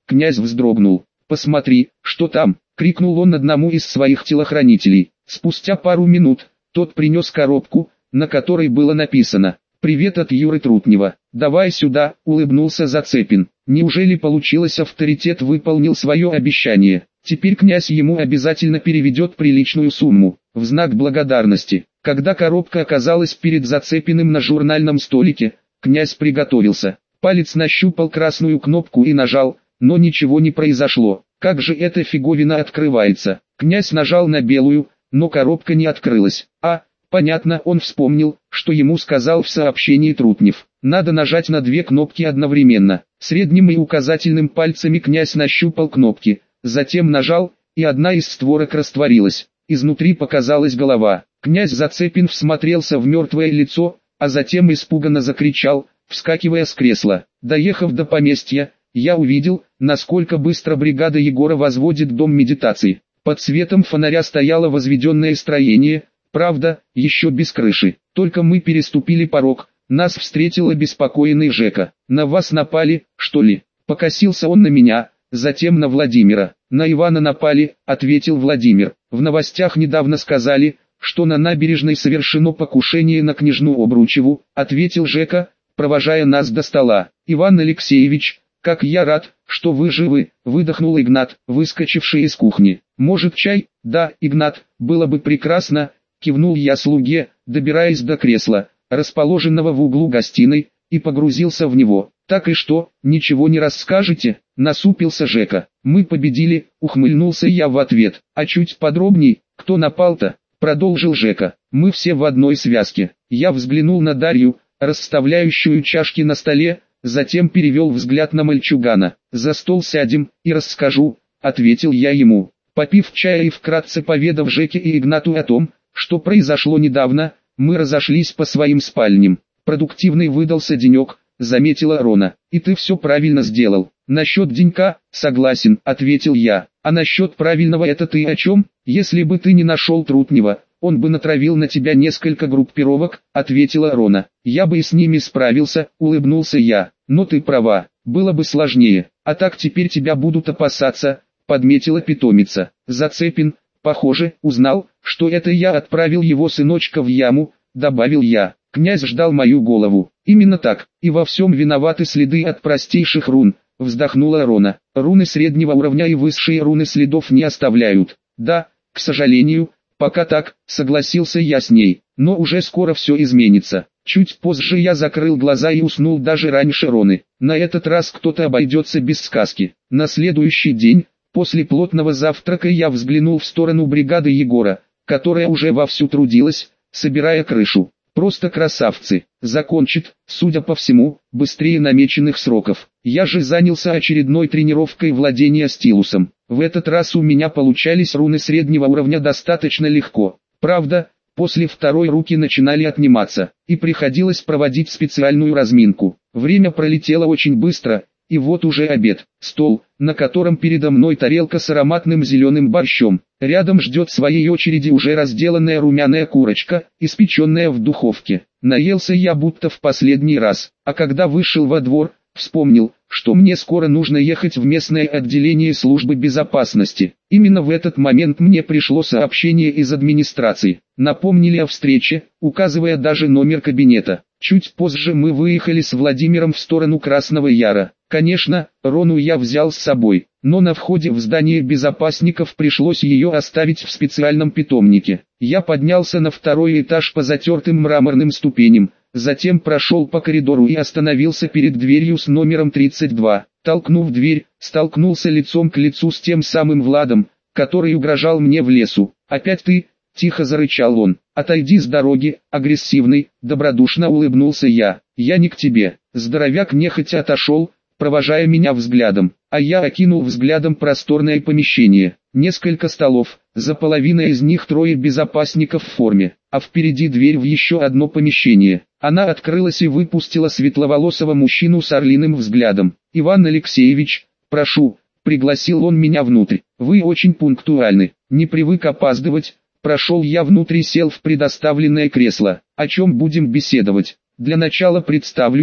Speaker 1: Князь вздрогнул. «Посмотри, что там!» — крикнул он одному из своих телохранителей. Спустя пару минут, тот принес коробку, на которой было написано «Привет от Юры Трутнева». «Давай сюда», — улыбнулся Зацепин. Неужели получилось, авторитет выполнил свое обещание? Теперь князь ему обязательно переведет приличную сумму, в знак благодарности. Когда коробка оказалась перед Зацепиным на журнальном столике, князь приготовился. Палец нащупал красную кнопку и нажал, но ничего не произошло. Как же эта фиговина открывается? Князь нажал на белую, но коробка не открылась. А, понятно, он вспомнил, что ему сказал в сообщении Трутнев. Надо нажать на две кнопки одновременно. Средним и указательным пальцами князь нащупал кнопки, затем нажал, и одна из створок растворилась. Изнутри показалась голова. Князь Зацепин всмотрелся в мертвое лицо, а затем испуганно закричал, вскакивая с кресла. Доехав до поместья, я увидел, насколько быстро бригада Егора возводит дом медитации. Под светом фонаря стояло возведенное строение, правда, еще без крыши. Только мы переступили порог, нас встретил обеспокоенный Жека. «На вас напали, что ли?» Покосился он на меня, затем на Владимира. «На Ивана напали», — ответил Владимир. «В новостях недавно сказали, что на набережной совершено покушение на княжну Обручеву», — ответил Жека, провожая нас до стола. «Иван Алексеевич, как я рад, что вы живы», — выдохнул Игнат, выскочивший из кухни. «Может чай?» «Да, Игнат, было бы прекрасно», — кивнул я слуге, добираясь до кресла, расположенного в углу гостиной, и погрузился в него. «Так и что, ничего не расскажете?» — насупился Жека. «Мы победили», — ухмыльнулся я в ответ. «А чуть подробней, кто напал-то?» — продолжил Жека. «Мы все в одной связке». Я взглянул на Дарью, расставляющую чашки на столе, затем перевел взгляд на мальчугана. «За стол сядем, и расскажу», — ответил я ему. Попив чая и вкратце поведав Жеке и Игнату о том, что произошло недавно, мы разошлись по своим спальням. «Продуктивный выдался денек», — заметила Рона. «И ты все правильно сделал». «Насчет денька, согласен», — ответил я. «А насчет правильного это ты о чем? Если бы ты не нашел Трутнева, он бы натравил на тебя несколько группировок», — ответила Рона. «Я бы и с ними справился», — улыбнулся я. «Но ты права, было бы сложнее. А так теперь тебя будут опасаться», — подметила питомица. «Зацепин, похоже, узнал, что это я отправил его сыночка в яму», — добавил я. Князь ждал мою голову. «Именно так, и во всем виноваты следы от простейших рун», — вздохнула Рона. «Руны среднего уровня и высшие руны следов не оставляют». «Да, к сожалению, пока так», — согласился я с ней. «Но уже скоро все изменится». Чуть позже я закрыл глаза и уснул даже раньше Роны. На этот раз кто-то обойдется без сказки. На следующий день, после плотного завтрака, я взглянул в сторону бригады Егора, которая уже вовсю трудилась, собирая крышу. Просто красавцы. Закончит, судя по всему, быстрее намеченных сроков. Я же занялся очередной тренировкой владения стилусом. В этот раз у меня получались руны среднего уровня достаточно легко. Правда, после второй руки начинали отниматься, и приходилось проводить специальную разминку. Время пролетело очень быстро, и вот уже обед. Стол, на котором передо мной тарелка с ароматным зеленым борщом. Рядом ждет своей очереди уже разделанная румяная курочка, испеченная в духовке. Наелся я будто в последний раз, а когда вышел во двор, вспомнил, что мне скоро нужно ехать в местное отделение службы безопасности. Именно в этот момент мне пришло сообщение из администрации. Напомнили о встрече, указывая даже номер кабинета. Чуть позже мы выехали с Владимиром в сторону Красного Яра. Конечно, Рону я взял с собой, но на входе в здание безопасников пришлось ее оставить в специальном питомнике. Я поднялся на второй этаж по затертым мраморным ступеням, затем прошел по коридору и остановился перед дверью с номером тридцать два. Толкнув дверь, столкнулся лицом к лицу с тем самым Владом, который угрожал мне в лесу. «Опять ты?» — тихо зарычал он. «Отойди с дороги, агрессивный», — добродушно улыбнулся я. «Я не к тебе». Здоровяк нехотя отошел, провожая меня взглядом, а я окинул взглядом просторное помещение. Несколько столов, за половиной из них трое безопасников в форме, а впереди дверь в еще одно помещение. Она открылась и выпустила светловолосого мужчину с орлиным взглядом. «Иван Алексеевич, прошу», — пригласил он меня внутрь. «Вы очень пунктуальны, не привык опаздывать». Прошел я внутрь и сел в предоставленное кресло. «О чем будем беседовать?» «Для начала представлюсь.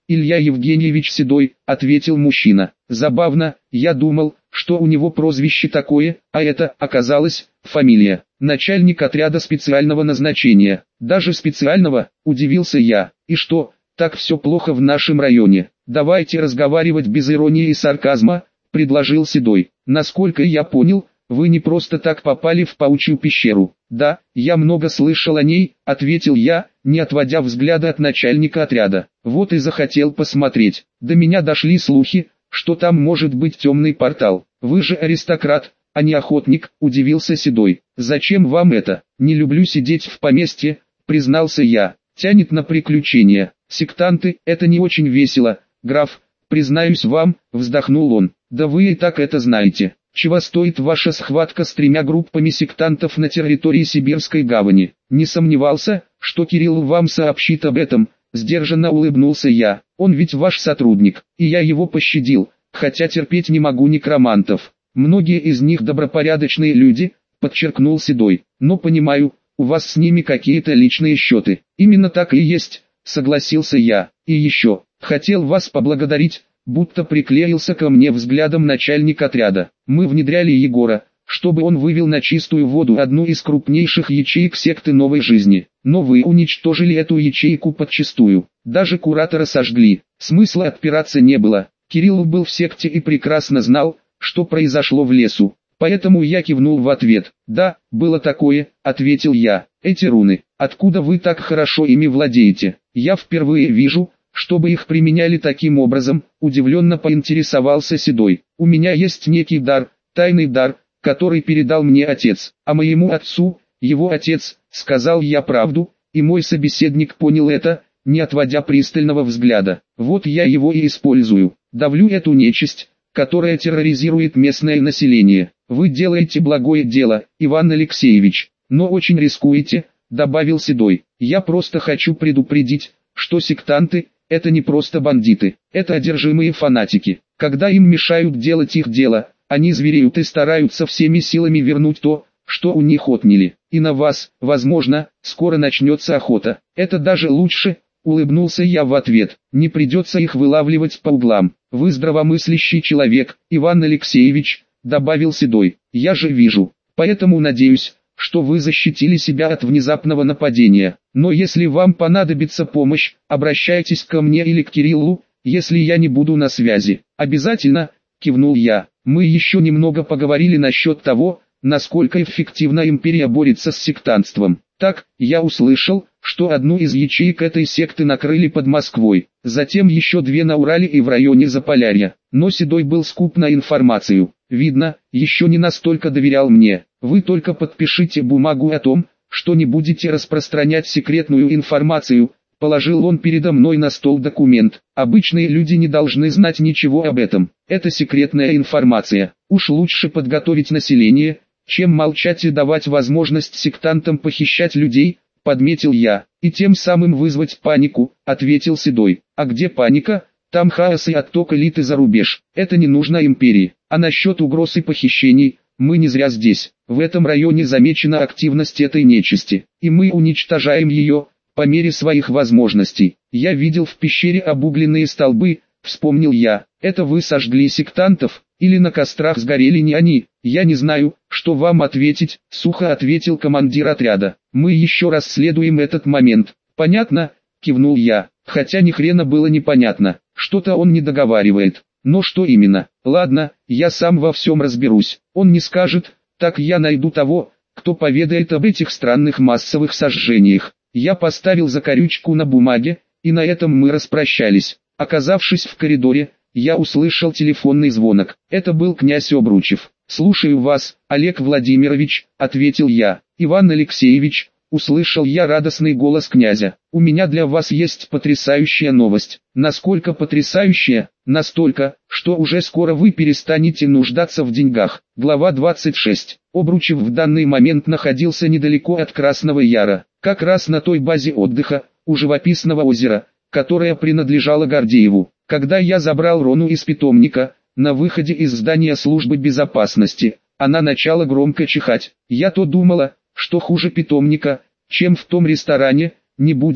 Speaker 1: Илья Евгеньевич Седой, ответил мужчина. Забавно, я думал, что у него прозвище такое, а это, оказалось, фамилия. Начальник отряда специального назначения. Даже специального, удивился я. И что, так все плохо в нашем районе? Давайте разговаривать без иронии и сарказма, предложил Седой. Насколько я понял, вы не просто так попали в паучью пещеру. Да, я много слышал о ней, ответил я, не отводя взгляда от начальника отряда. Вот и захотел посмотреть. До меня дошли слухи, что там может быть темный портал. Вы же аристократ, а не охотник, удивился Седой. Зачем вам это? Не люблю сидеть в поместье, признался я. Тянет на приключения. Сектанты, это не очень весело, граф, признаюсь вам, вздохнул он. Да вы и так это знаете. Чего стоит ваша схватка с тремя группами сектантов на территории Сибирской гавани? Не сомневался, что Кирилл вам сообщит об этом, сдержанно улыбнулся я. Он ведь ваш сотрудник, и я его пощадил, хотя терпеть не могу некромантов. Многие из них добропорядочные люди, подчеркнул Седой. Но понимаю, у вас с ними какие-то личные счеты. Именно так и есть, согласился я. И еще, хотел вас поблагодарить, будто приклеился ко мне взглядом начальник отряда. Мы внедряли Егора, чтобы он вывел на чистую воду одну из крупнейших ячеек секты новой жизни. Но вы уничтожили эту ячейку подчистую. Даже куратора сожгли. Смысла отпираться не было. Кирилл был в секте и прекрасно знал, что произошло в лесу. Поэтому я кивнул в ответ. Да, было такое, ответил я. Эти руны, откуда вы так хорошо ими владеете? Я впервые вижу, чтобы их применяли таким образом, удивленно поинтересовался Седой. У меня есть некий дар, тайный дар, который передал мне отец, а моему отцу, его отец, сказал я правду, и мой собеседник понял это, не отводя пристального взгляда. Вот я его и использую, давлю эту нечисть, которая терроризирует местное население. Вы делаете благое дело, Иван Алексеевич, но очень рискуете, добавил Седой. Я просто хочу предупредить, что сектанты – это не просто бандиты, это одержимые фанатики. Когда им мешают делать их дело, они звереют и стараются всеми силами вернуть то, что у них отняли. И на вас, возможно, скоро начнется охота. Это даже лучше, улыбнулся я в ответ. Не придется их вылавливать по углам. Вы здравомыслящий человек, Иван Алексеевич, добавил Седой. Я же вижу. Поэтому надеюсь, что вы защитили себя от внезапного нападения. Но если вам понадобится помощь, обращайтесь ко мне или к Кириллу, если я не буду на связи. Обязательно, кивнул я. Мы еще немного поговорили насчет того, насколько эффективно империя борется с сектантством. Так, я услышал, что одну из ячеек этой секты накрыли под Москвой, затем еще две на Урале и в районе Заполярья. Но Седой был скуп на информацию. Видно, еще не настолько доверял мне. Вы только подпишите бумагу о том, что не будете распространять секретную информацию. Положил он передо мной на стол документ. Обычные люди не должны знать ничего об этом. Это секретная информация. Уж лучше подготовить население, чем молчать и давать возможность сектантам похищать людей, подметил я, и тем самым вызвать панику, ответил Седой. А где паника? Там хаос и отток элиты за рубеж. Это не нужно империи. А насчет угроз и похищений, мы не зря здесь. В этом районе замечена активность этой нечисти, и мы уничтожаем ее, по мере своих возможностей. Я видел в пещере обугленные столбы, вспомнил я. Это вы сожгли сектантов, или на кострах сгорели не они? Я не знаю, что вам ответить, сухо ответил командир отряда. Мы еще расследуем этот момент. Понятно? Кивнул я, хотя ни хрена было непонятно. Что-то он не договаривает. Но что именно? Ладно, я сам во всем разберусь. Он не скажет, так я найду того, кто поведает об этих странных массовых сожжениях. Я поставил закорючку на бумаге, и на этом мы распрощались. Оказавшись в коридоре, я услышал телефонный звонок. Это был князь Обручев. «Слушаю вас, Олег Владимирович», — ответил я. «Иван Алексеевич», — услышал я радостный голос князя. «У меня для вас есть потрясающая новость». «Насколько потрясающая?» «Настолько, что уже скоро вы перестанете нуждаться в деньгах». Глава двадцать шесть. Обручев в данный момент находился недалеко от Красного Яра, как раз на той базе отдыха, у живописного озера, которая принадлежала Гордееву. Когда я забрал Рону из питомника, на выходе из здания службы безопасности, она начала громко чихать. Я то думала, что хуже питомника, чем в том ресторане, не будет,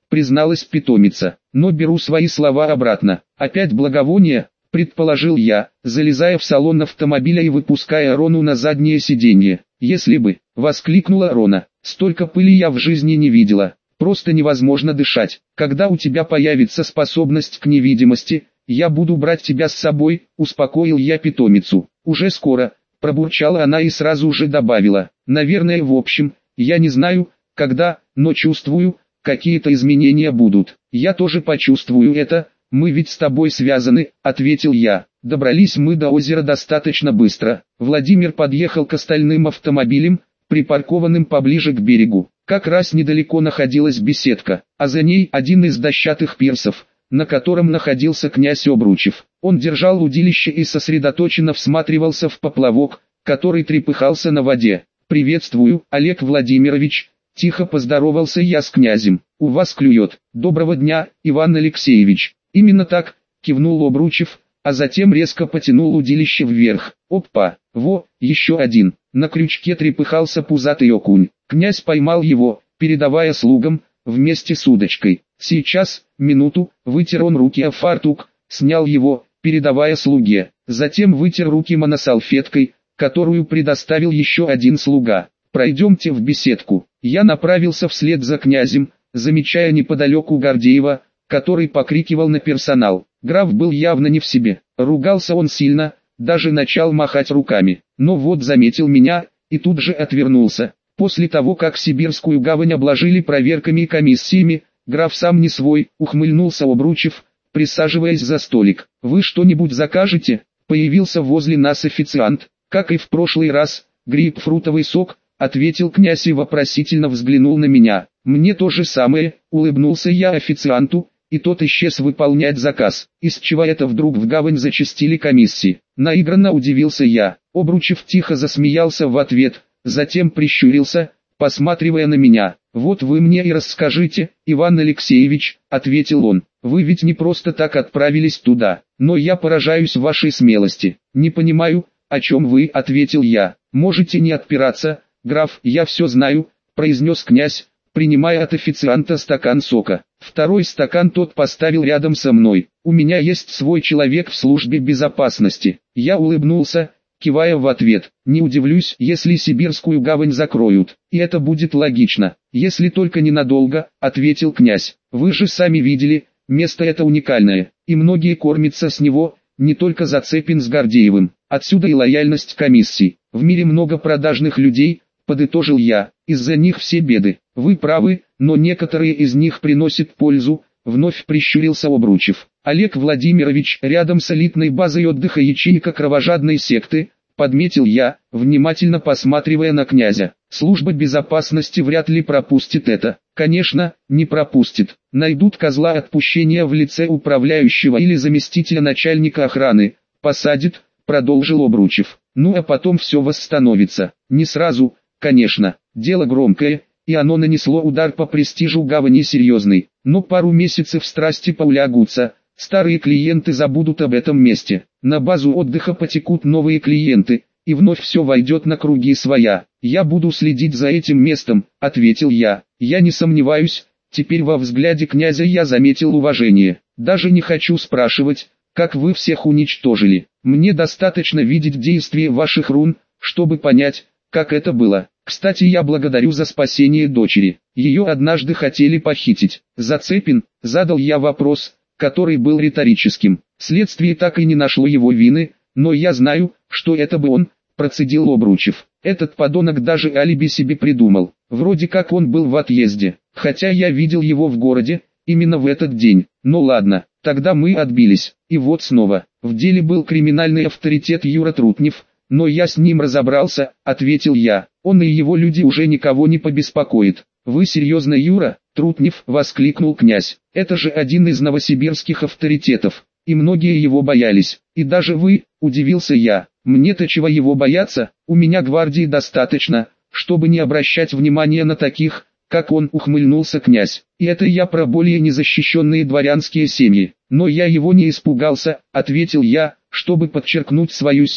Speaker 1: призналась питомица. Но беру свои слова обратно. Опять благовоние, предположил я, залезая в салон автомобиля и выпуская Рону на заднее сиденье. Если бы, воскликнула Рона, столько пыли я в жизни не видела. Просто невозможно дышать. Когда у тебя появится способность к невидимости, я буду брать тебя с собой, успокоил я питомицу. Уже скоро, пробурчала она и сразу же добавила. Наверное, в общем, я не знаю, когда, но чувствую, какие-то изменения будут. Я тоже почувствую это, мы ведь с тобой связаны, ответил я. Добрались мы до озера достаточно быстро. Владимир подъехал к остальным автомобилям, припаркованным поближе к берегу. Как раз недалеко находилась беседка, а за ней один из дощатых пирсов, на котором находился князь Обручев. Он держал удилище и сосредоточенно всматривался в поплавок, который трепыхался на воде. «Приветствую, Олег Владимирович», – тихо поздоровался я с князем. «У вас клюет. Доброго дня, Иван Алексеевич». «Именно так», – кивнул Обручев, а затем резко потянул удилище вверх. «Опа, во, еще один». На крючке трепыхался пузатый окунь. Князь поймал его, передавая слугам, вместе с удочкой. «Сейчас, минуту», вытер он руки о фартук, снял его, передавая слуге. Затем вытер руки моносалфеткой, которую предоставил еще один слуга. «Пройдемте в беседку». Я направился вслед за князем, замечая неподалеку Гордеева, который покрикивал на персонал. Граф был явно не в себе, ругался он сильно, даже начал махать руками. Но вот заметил меня, и тут же отвернулся. После того, как Сибирскую гавань обложили проверками и комиссиями, граф сам не свой, ухмыльнулся Обручев, присаживаясь за столик. «Вы что-нибудь закажете?» Появился возле нас официант. «Как и в прошлый раз, грейпфрутовый сок», ответил князь и вопросительно взглянул на меня. «Мне то же самое», улыбнулся я официанту, и тот исчез выполнять заказ. Из чего это вдруг в гавань зачастили комиссии? Наигранно удивился я. Обручев тихо засмеялся в ответ, затем прищурился, посматривая на меня. «Вот вы мне и расскажите, Иван Алексеевич», — ответил он. «Вы ведь не просто так отправились туда, но я поражаюсь вашей смелости». «Не понимаю, о чем вы», — ответил я. «Можете не отпираться, граф, я все знаю», — произнес князь, принимая от официанта стакан сока. Второй стакан тот поставил рядом со мной. «У меня есть свой человек в службе безопасности». Я улыбнулся, кивая в ответ. «Не удивлюсь, если Сибирскую гавань закроют. И это будет логично, если только ненадолго», — ответил князь. «Вы же сами видели, место это уникальное, и многие кормятся с него, не только Зацепин с Гордеевым. Отсюда и лояльность комиссии. В мире много продажных людей», — подытожил я, — «из-за них все беды». «Вы правы, но некоторые из них приносят пользу», — вновь прищурился Обручев. «Олег Владимирович, рядом с элитной базой отдыха ячейка кровожадной секты», — подметил я, внимательно посматривая на князя. «Служба безопасности вряд ли пропустит это». «Конечно, не пропустит. Найдут козла отпущения в лице управляющего или заместителя начальника охраны. Посадит», — продолжил Обручев. «Ну а потом все восстановится. Не сразу, конечно. Дело громкое, и оно нанесло удар по престижу гавани серьезный. Но пару месяцев страсти поулягутся, старые клиенты забудут об этом месте. На базу отдыха потекут новые клиенты, и вновь все войдет на круги своя. Я буду следить за этим местом», — ответил я. «Я не сомневаюсь». Теперь во взгляде князя я заметил уважение. «Даже не хочу спрашивать, как вы всех уничтожили. Мне достаточно видеть действие ваших рун, чтобы понять, как это было. Кстати, я благодарю за спасение дочери. Ее однажды хотели похитить. Зацепин», — задал я вопрос, который был риторическим. «Следствие так и не нашло его вины, но я знаю, что это бы он», — процедил Обручев. «Этот подонок даже алиби себе придумал. Вроде как он был в отъезде, хотя я видел его в городе, именно в этот день. Ну ладно, тогда мы отбились. И вот снова, в деле был криминальный авторитет Юра Трутнев, но я с ним разобрался», — ответил я. «Он и его люди уже никого не побеспокоит». «Вы серьезно, Юра?» — Трутнев, — воскликнул князь. «Это же один из новосибирских авторитетов, и многие его боялись. И даже вы», — удивился я. «Мне-то чего его бояться, у меня гвардии достаточно, чтобы не обращать внимания на таких, как он», — ухмыльнулся князь. «И это я про более незащищенные дворянские семьи. Но я его не испугался», — ответил я, чтобы подчеркнуть свою силу.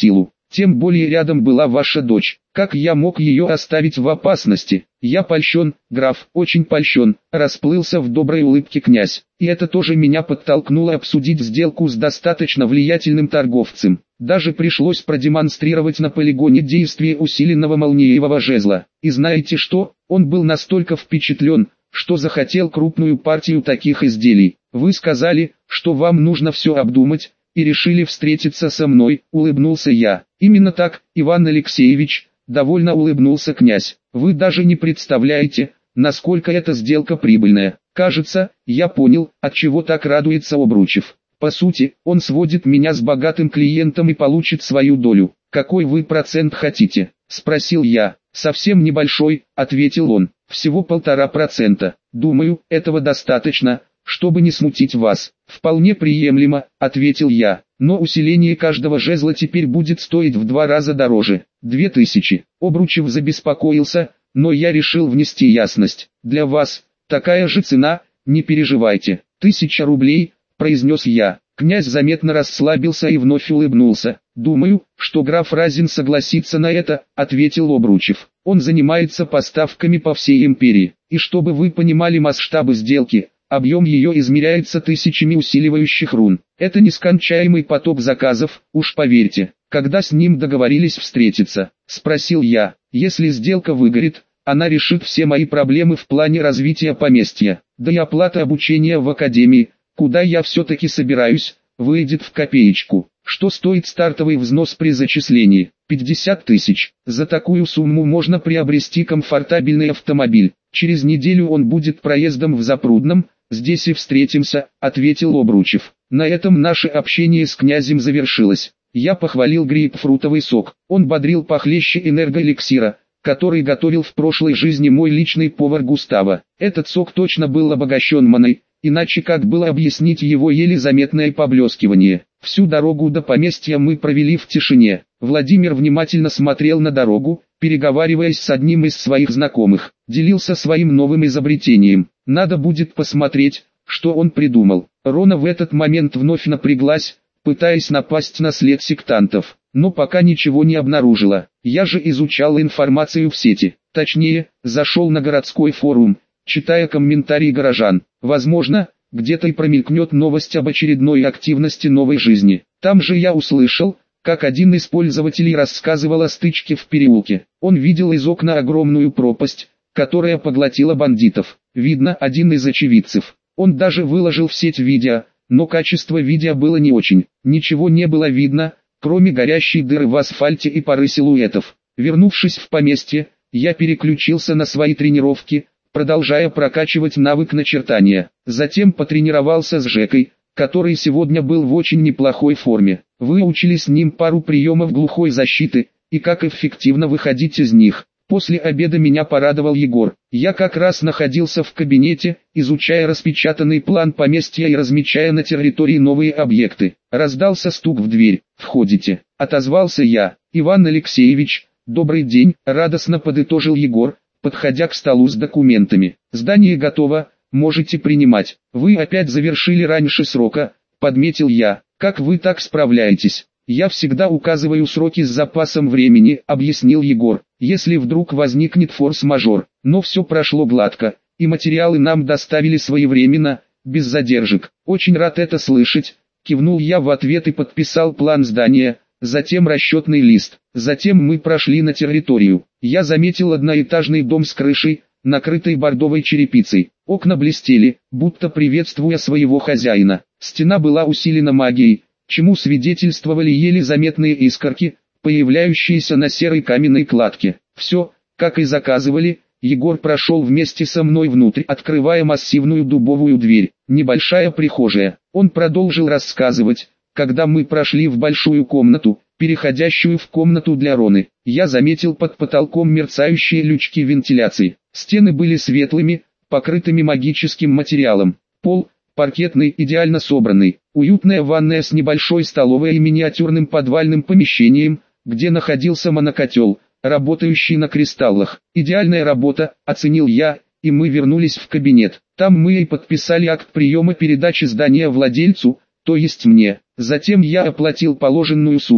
Speaker 1: Тем более рядом была ваша дочь. Как я мог ее оставить в опасности? Я польщен, граф, очень польщен, расплылся в доброй улыбке князь. И это тоже меня подтолкнуло обсудить сделку с достаточно влиятельным торговцем. Даже пришлось продемонстрировать на полигоне действие усиленного молниевого жезла. И знаете что? Он был настолько впечатлен, что захотел крупную партию таких изделий. Вы сказали, что вам нужно все обдумать, и решили встретиться со мной, улыбнулся я. Именно так, Иван Алексеевич, довольно улыбнулся князь. Вы даже не представляете, насколько эта сделка прибыльная. Кажется, я понял, отчего так радуется Обручев. По сути, он сводит меня с богатым клиентом и получит свою долю. Какой вы процент хотите? Спросил я. Совсем небольшой, ответил он. Всего полтора процента. Думаю, этого достаточно, чтобы не смутить вас. Вполне приемлемо, ответил я. Но усиление каждого жезла теперь будет стоить в два раза дороже. Две тысячи. Обручев забеспокоился, но я решил внести ясность. Для вас такая же цена, не переживайте. Тысяча рублей, произнес я. Князь заметно расслабился и вновь улыбнулся. «Думаю, что граф Разин согласится на это», — ответил Обручев. «Он занимается поставками по всей империи. И чтобы вы понимали масштабы сделки, объем ее измеряется тысячами усиливающих рун. Это нескончаемый поток заказов, уж поверьте». «Когда с ним договорились встретиться?» — спросил я. «Если сделка выгорит, она решит все мои проблемы в плане развития поместья. Да и оплата обучения в академии, куда я все-таки собираюсь, выйдет в копеечку. Что стоит стартовый взнос при зачислении? пятьдесят тысяч. За такую сумму можно приобрести комфортабельный автомобиль. Через неделю он будет проездом в Запрудном, здесь и встретимся», — ответил Обручев. На этом наше общение с князем завершилось. Я похвалил грейпфрутовый сок. Он бодрил похлеще энергоэликсира, который готовил в прошлой жизни мой личный повар Густаво. Этот сок точно был обогащен маной. Иначе как было объяснить его еле заметное поблескивание? Всю дорогу до поместья мы провели в тишине. Владимир внимательно смотрел на дорогу, переговариваясь с одним из своих знакомых. Делился своим новым изобретением. Надо будет посмотреть, что он придумал. Рона в этот момент вновь напряглась, пытаясь напасть на след сектантов. Но пока ничего не обнаружила. Я же изучал информацию в сети. Точнее, зашел на городской форум, читая комментарии горожан. Возможно, где-то и промелькнет новость об очередной активности новой жизни. Там же я услышал, как один из пользователей рассказывал о стычке в переулке. Он видел из окна огромную пропасть, которая поглотила бандитов. Видно, один из очевидцев. Он даже выложил в сеть видео, но качество видео было не очень. Ничего не было видно, кроме горящей дыры в асфальте и пары силуэтов. Вернувшись в поместье, я переключился на свои тренировки, продолжая прокачивать навык начертания. Затем потренировался с Жекой, который сегодня был в очень неплохой форме. Выучили с ним пару приемов глухой защиты, и как эффективно выходить из них. После обеда меня порадовал Егор. Я как раз находился в кабинете, изучая распечатанный план поместья и размечая на территории новые объекты. Раздался стук в дверь. «Входите», — отозвался я. «Иван Алексеевич, добрый день», — радостно подытожил Егор, подходя к столу с документами. «Здание готово, можете принимать. Вы опять завершили раньше срока», — подметил я. «Как вы так справляетесь?» «Я всегда указываю сроки с запасом времени», — объяснил Егор. «Если вдруг возникнет форс-мажор». Но все прошло гладко, и материалы нам доставили своевременно, без задержек. «Очень рад это слышать», — кивнул я в ответ и подписал план здания, затем расчетный лист. Затем мы прошли на территорию. Я заметил одноэтажный дом с крышей, накрытой бордовой черепицей. Окна блестели, будто приветствуя своего хозяина. Стена была усилена магией, чему свидетельствовали еле заметные искорки, появляющиеся на серой каменной кладке. Все, как и заказывали, Егор прошел вместе со мной внутрь, открывая массивную дубовую дверь. Небольшая прихожая. Он продолжил рассказывать, когда мы прошли в большую комнату, переходящую в комнату для Роны. Я заметил под потолком мерцающие лючки вентиляции. Стены были светлыми, покрытыми магическим материалом. Пол паркетный, идеально собранный. Уютная ванная с небольшой столовой и миниатюрным подвальным помещением, где находился монокотел, работающий на кристаллах. Идеальная работа, оценил я, и мы вернулись в кабинет. Там мы и подписали акт приема передачи здания владельцу, то есть мне. Затем я оплатил положенную сумму,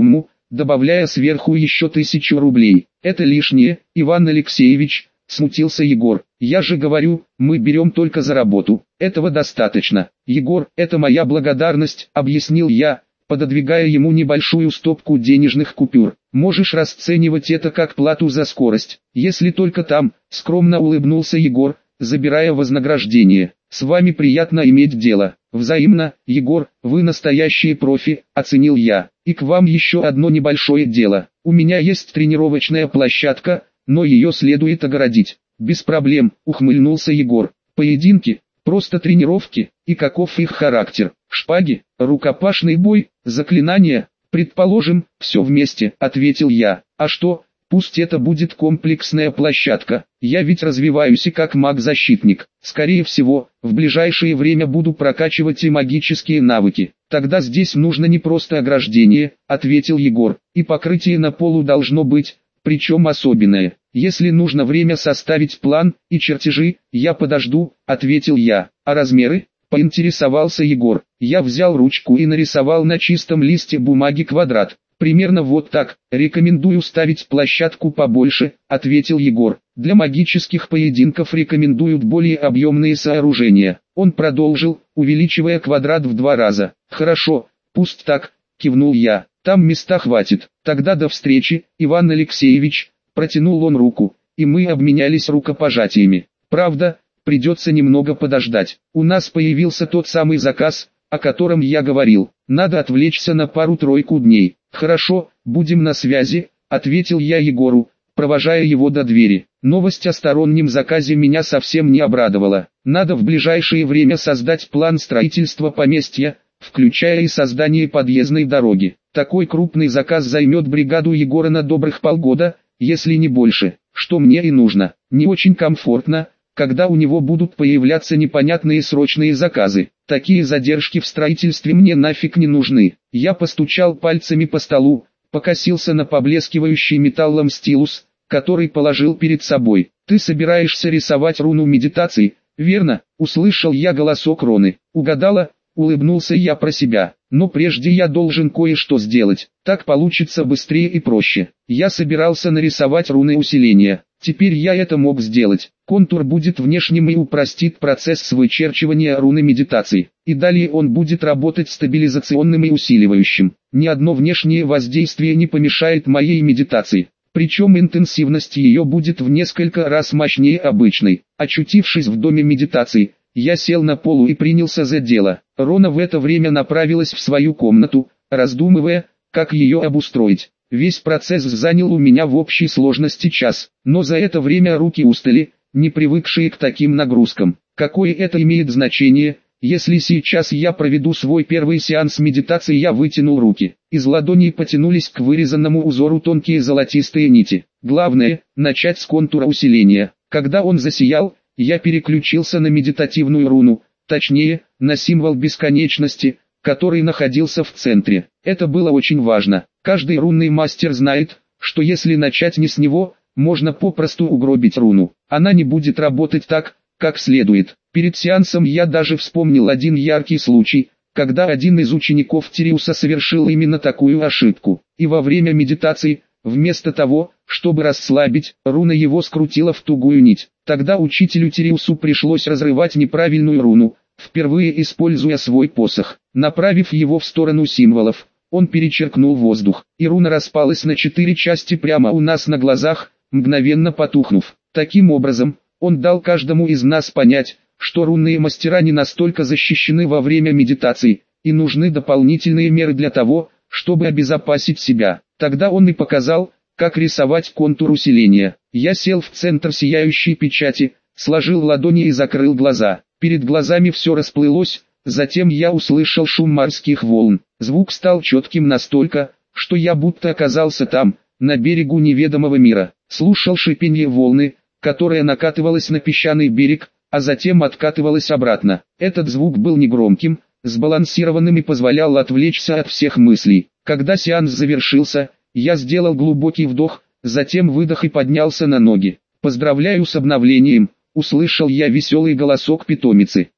Speaker 1: добавляя сверху еще тысячу рублей. «Это лишнее, Иван Алексеевич», — смутился Егор. «Я же говорю, мы берем только за работу. Этого достаточно». «Егор, это моя благодарность», — объяснил я, пододвигая ему небольшую стопку денежных купюр. «Можешь расценивать это как плату за скорость, если только там», — скромно улыбнулся Егор, забирая вознаграждение. «С вами приятно иметь дело». «Взаимно, Егор, вы настоящие профи», — оценил я. «И к вам еще одно небольшое дело. У меня есть тренировочная площадка, но ее следует огородить». «Без проблем», — ухмыльнулся Егор. «Поединки, просто тренировки, и каков их характер? Шпаги, рукопашный бой, заклинания?» «Предположим, все вместе», — ответил я. «А что? Пусть это будет комплексная площадка. Я ведь развиваюсь и как маг-защитник. Скорее всего, в ближайшее время буду прокачивать и магические навыки. Тогда здесь нужно не просто ограждение», — ответил Егор. «И покрытие на полу должно быть, причем особенное. Если нужно время составить план и чертежи, я подожду», — ответил я. «А размеры?» — поинтересовался Егор. Я взял ручку и нарисовал на чистом листе бумаги квадрат. «Примерно вот так. Рекомендую ставить площадку побольше», — ответил Егор. «Для магических поединков рекомендуют более объемные сооружения». Он продолжил, увеличивая квадрат в два раза. «Хорошо, пусть так», — кивнул я. «Там места хватит. Тогда до встречи, Иван Алексеевич», — протянул он руку, и мы обменялись рукопожатиями. «Правда, придется немного подождать. У нас появился тот самый заказ, о котором я говорил. Надо отвлечься на пару-тройку дней». «Хорошо, будем на связи», — ответил я Егору, провожая его до двери. Новость о стороннем заказе меня совсем не обрадовала. Надо в ближайшее время создать план строительства поместья, включая и создание подъездной дороги. Такой крупный заказ займет бригаду Егора на добрых полгода, если не больше, что мне и нужно. Не очень комфортно, когда у него будут появляться непонятные срочные заказы. Такие задержки в строительстве мне нафиг не нужны. Я постучал пальцами по столу, покосился на поблескивающий металлом стилус, который положил перед собой. «Ты собираешься рисовать руну медитации, верно?» — услышал я голосок Роны. «Угадала?» — улыбнулся я про себя. «Но прежде я должен кое-что сделать. Так получится быстрее и проще. Я собирался нарисовать руны усиления. Теперь я это мог сделать. Контур будет внешним и упростит процесс вычерчивания руны медитации. И далее он будет работать стабилизационным и усиливающим. Ни одно внешнее воздействие не помешает моей медитации. Причем интенсивность ее будет в несколько раз мощнее обычной». Очутившись в доме медитации, я сел на полу и принялся за дело. Рона в это время направилась в свою комнату, раздумывая, как ее обустроить. Весь процесс занял у меня в общей сложности час, но за это время руки устали, не привыкшие к таким нагрузкам. Какое это имеет значение, если сейчас я проведу свой первый сеанс медитации? Я вытянул руки. Из ладоней потянулись к вырезанному узору тонкие золотистые нити. Главное, начать с контура усиления. Когда он засиял, я переключился на медитативную руну, точнее, на символ бесконечности, который находился в центре. Это было очень важно. Каждый рунный мастер знает, что если начать не с него, можно попросту угробить руну. Она не будет работать так, как следует. Перед сеансом я даже вспомнил один яркий случай, когда один из учеников Тириуса совершил именно такую ошибку. И во время медитации, вместо того, чтобы расслабить, руна его скрутила в тугую нить. Тогда учителю Тириусу пришлось разрывать неправильную руну, впервые используя свой посох. Направив его в сторону символов, он перечеркнул воздух, и руна распалась на четыре части прямо у нас на глазах, мгновенно потухнув. Таким образом, он дал каждому из нас понять, что рунные мастера не настолько защищены во время медитации, и нужны дополнительные меры для того, чтобы обезопасить себя. Тогда он и показал, как рисовать контур усиления. Я сел в центр сияющей печати, сложил ладони и закрыл глаза. Перед глазами все расплылось, затем я услышал шум морских волн. Звук стал четким настолько, что я будто оказался там, на берегу неведомого мира. Слушал шипение волны, которая накатывалась на песчаный берег, а затем откатывалась обратно. Этот звук был негромким, сбалансированным и позволял отвлечься от всех мыслей. Когда сеанс завершился, я сделал глубокий вдох, затем выдох и поднялся на ноги. «Поздравляю с обновлением», — услышал я веселый голосок питомицы.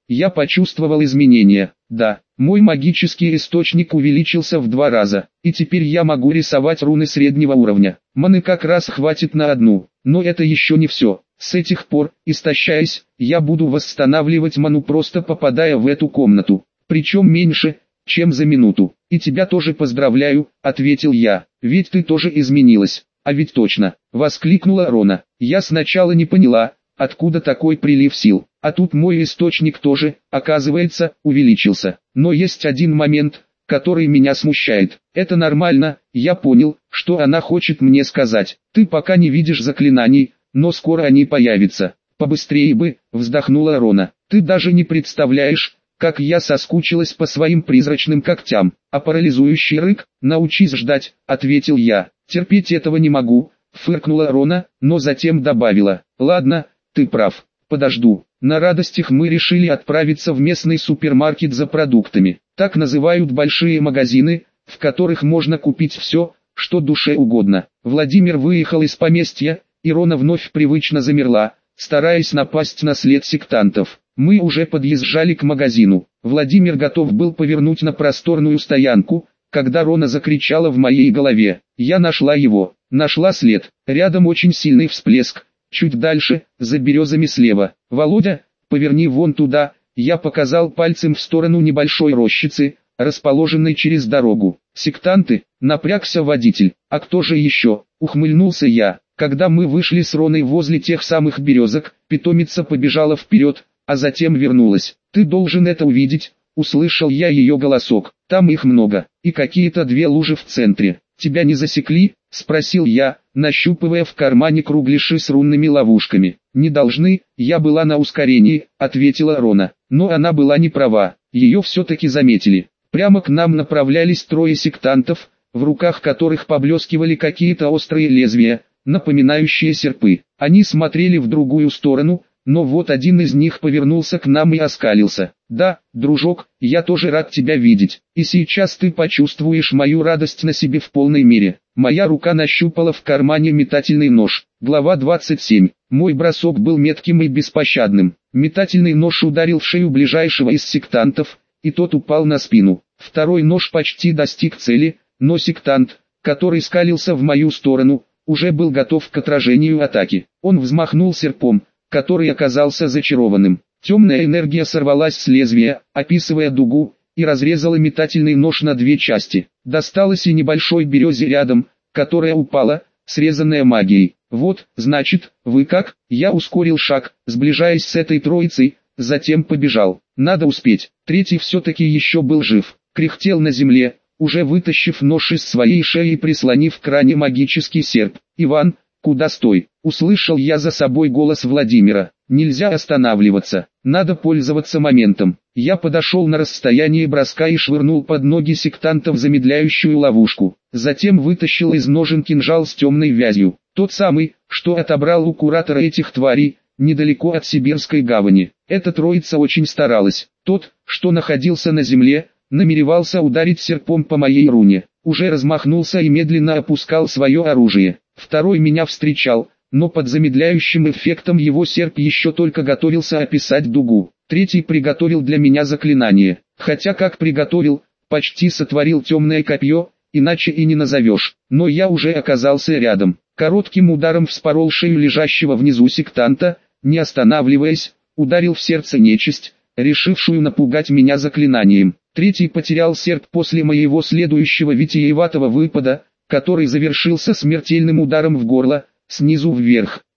Speaker 1: я почувствовал изменения. Да, мой магический источник увеличился в два раза, и теперь я могу рисовать руны среднего уровня. Маны как раз хватит на одну, но это еще не все. С этих пор, истощаясь, я буду восстанавливать ману, просто попадая в эту комнату, причем меньше, чем за минуту. И тебя тоже поздравляю, ответил я, ведь ты тоже изменилась. А ведь точно, воскликнула Рона. Я сначала не поняла, откуда такой прилив сил, а тут мой источник тоже, оказывается, увеличился. Но есть один момент, который меня смущает. Это нормально, я понял, что она хочет мне сказать. Ты пока не видишь заклинаний, но скоро они появятся. Побыстрее бы, вздохнула Рона. Ты даже не представляешь, как я соскучилась по своим призрачным когтям. А парализующий рык, научись ждать, ответил я. Терпеть этого не могу, фыркнула Рона, но затем добавила. Ладно, ты прав, подожду. На радостях мы решили отправиться в местный супермаркет за продуктами. Так называют большие магазины, в которых можно купить все, что душе угодно. Владимир выехал из поместья, и Рона вновь привычно замерла, стараясь напасть на след сектантов. Мы уже подъезжали к магазину. Владимир готов был повернуть на просторную стоянку, когда Рона закричала в моей голове. Я нашла его, нашла след. Рядом очень сильный всплеск. Чуть дальше, за березами слева. Володя, поверни вон туда. Я показал пальцем в сторону небольшой рощицы, расположенной через дорогу. Сектанты, напрягся водитель. А кто же еще? Ухмыльнулся я. Когда мы вышли с Роной возле тех самых березок, питомица побежала вперед, а затем вернулась. Ты должен это увидеть. Услышал я ее голосок. Там их много, и какие-то две лужи в центре. Тебя не засекли? Спросил я, нащупывая в кармане кругляши с рунными ловушками. Не должны, я была на ускорении, ответила Рона. Но она была не права, ее все-таки заметили. Прямо к нам направлялись трое сектантов, в руках которых поблескивали какие-то острые лезвия, напоминающие серпы. Они смотрели в другую сторону, но вот один из них повернулся к нам и оскалился. «Да, дружок, я тоже рад тебя видеть, и сейчас ты почувствуешь мою радость на себе в полной мере». Моя рука нащупала в кармане метательный нож. Глава двадцать семь. Мой бросок был метким и беспощадным. Метательный нож ударил в шею ближайшего из сектантов, и тот упал на спину. Второй нож почти достиг цели, но сектант, который скалился в мою сторону, уже был готов к отражению атаки. Он взмахнул серпом, который оказался зачарованным. Темная энергия сорвалась с лезвия, описывая дугу, и разрезала метательный нож на две части. Досталось и небольшой березе рядом, которая упала, срезанная магией. Вот, значит, вы как? Я ускорил шаг, сближаясь с этой троицей, затем побежал. Надо успеть. Третий все-таки еще был жив. Кряхтел на земле, уже вытащив нож из своей шеи и прислонив к ране магический серп. «Иван, куда стой?» Услышал я за собой голос Владимира. «Нельзя останавливаться, надо пользоваться моментом». Я подошел на расстояние броска и швырнул под ноги сектантов замедляющую ловушку. Затем вытащил из ножен кинжал с темной вязью. Тот самый, что отобрал у куратора этих тварей, недалеко от Сибирской гавани. Эта троица очень старалась. Тот, что находился на земле, намеревался ударить серпом по моей руне. Уже размахнулся и медленно опускал свое оружие. Второй меня встречал, но под замедляющим эффектом его серп еще только готовился описать дугу. Третий приготовил для меня заклинание. Хотя как приготовил, почти сотворил темное копье, иначе и не назовешь. Но я уже оказался рядом. Коротким ударом вспорол шею лежащего внизу сектанта, не останавливаясь, ударил в сердце нечисть, решившую напугать меня заклинанием. Третий потерял серп после моего следующего витиеватого выпада, который завершился смертельным ударом в горло, снизу вверх.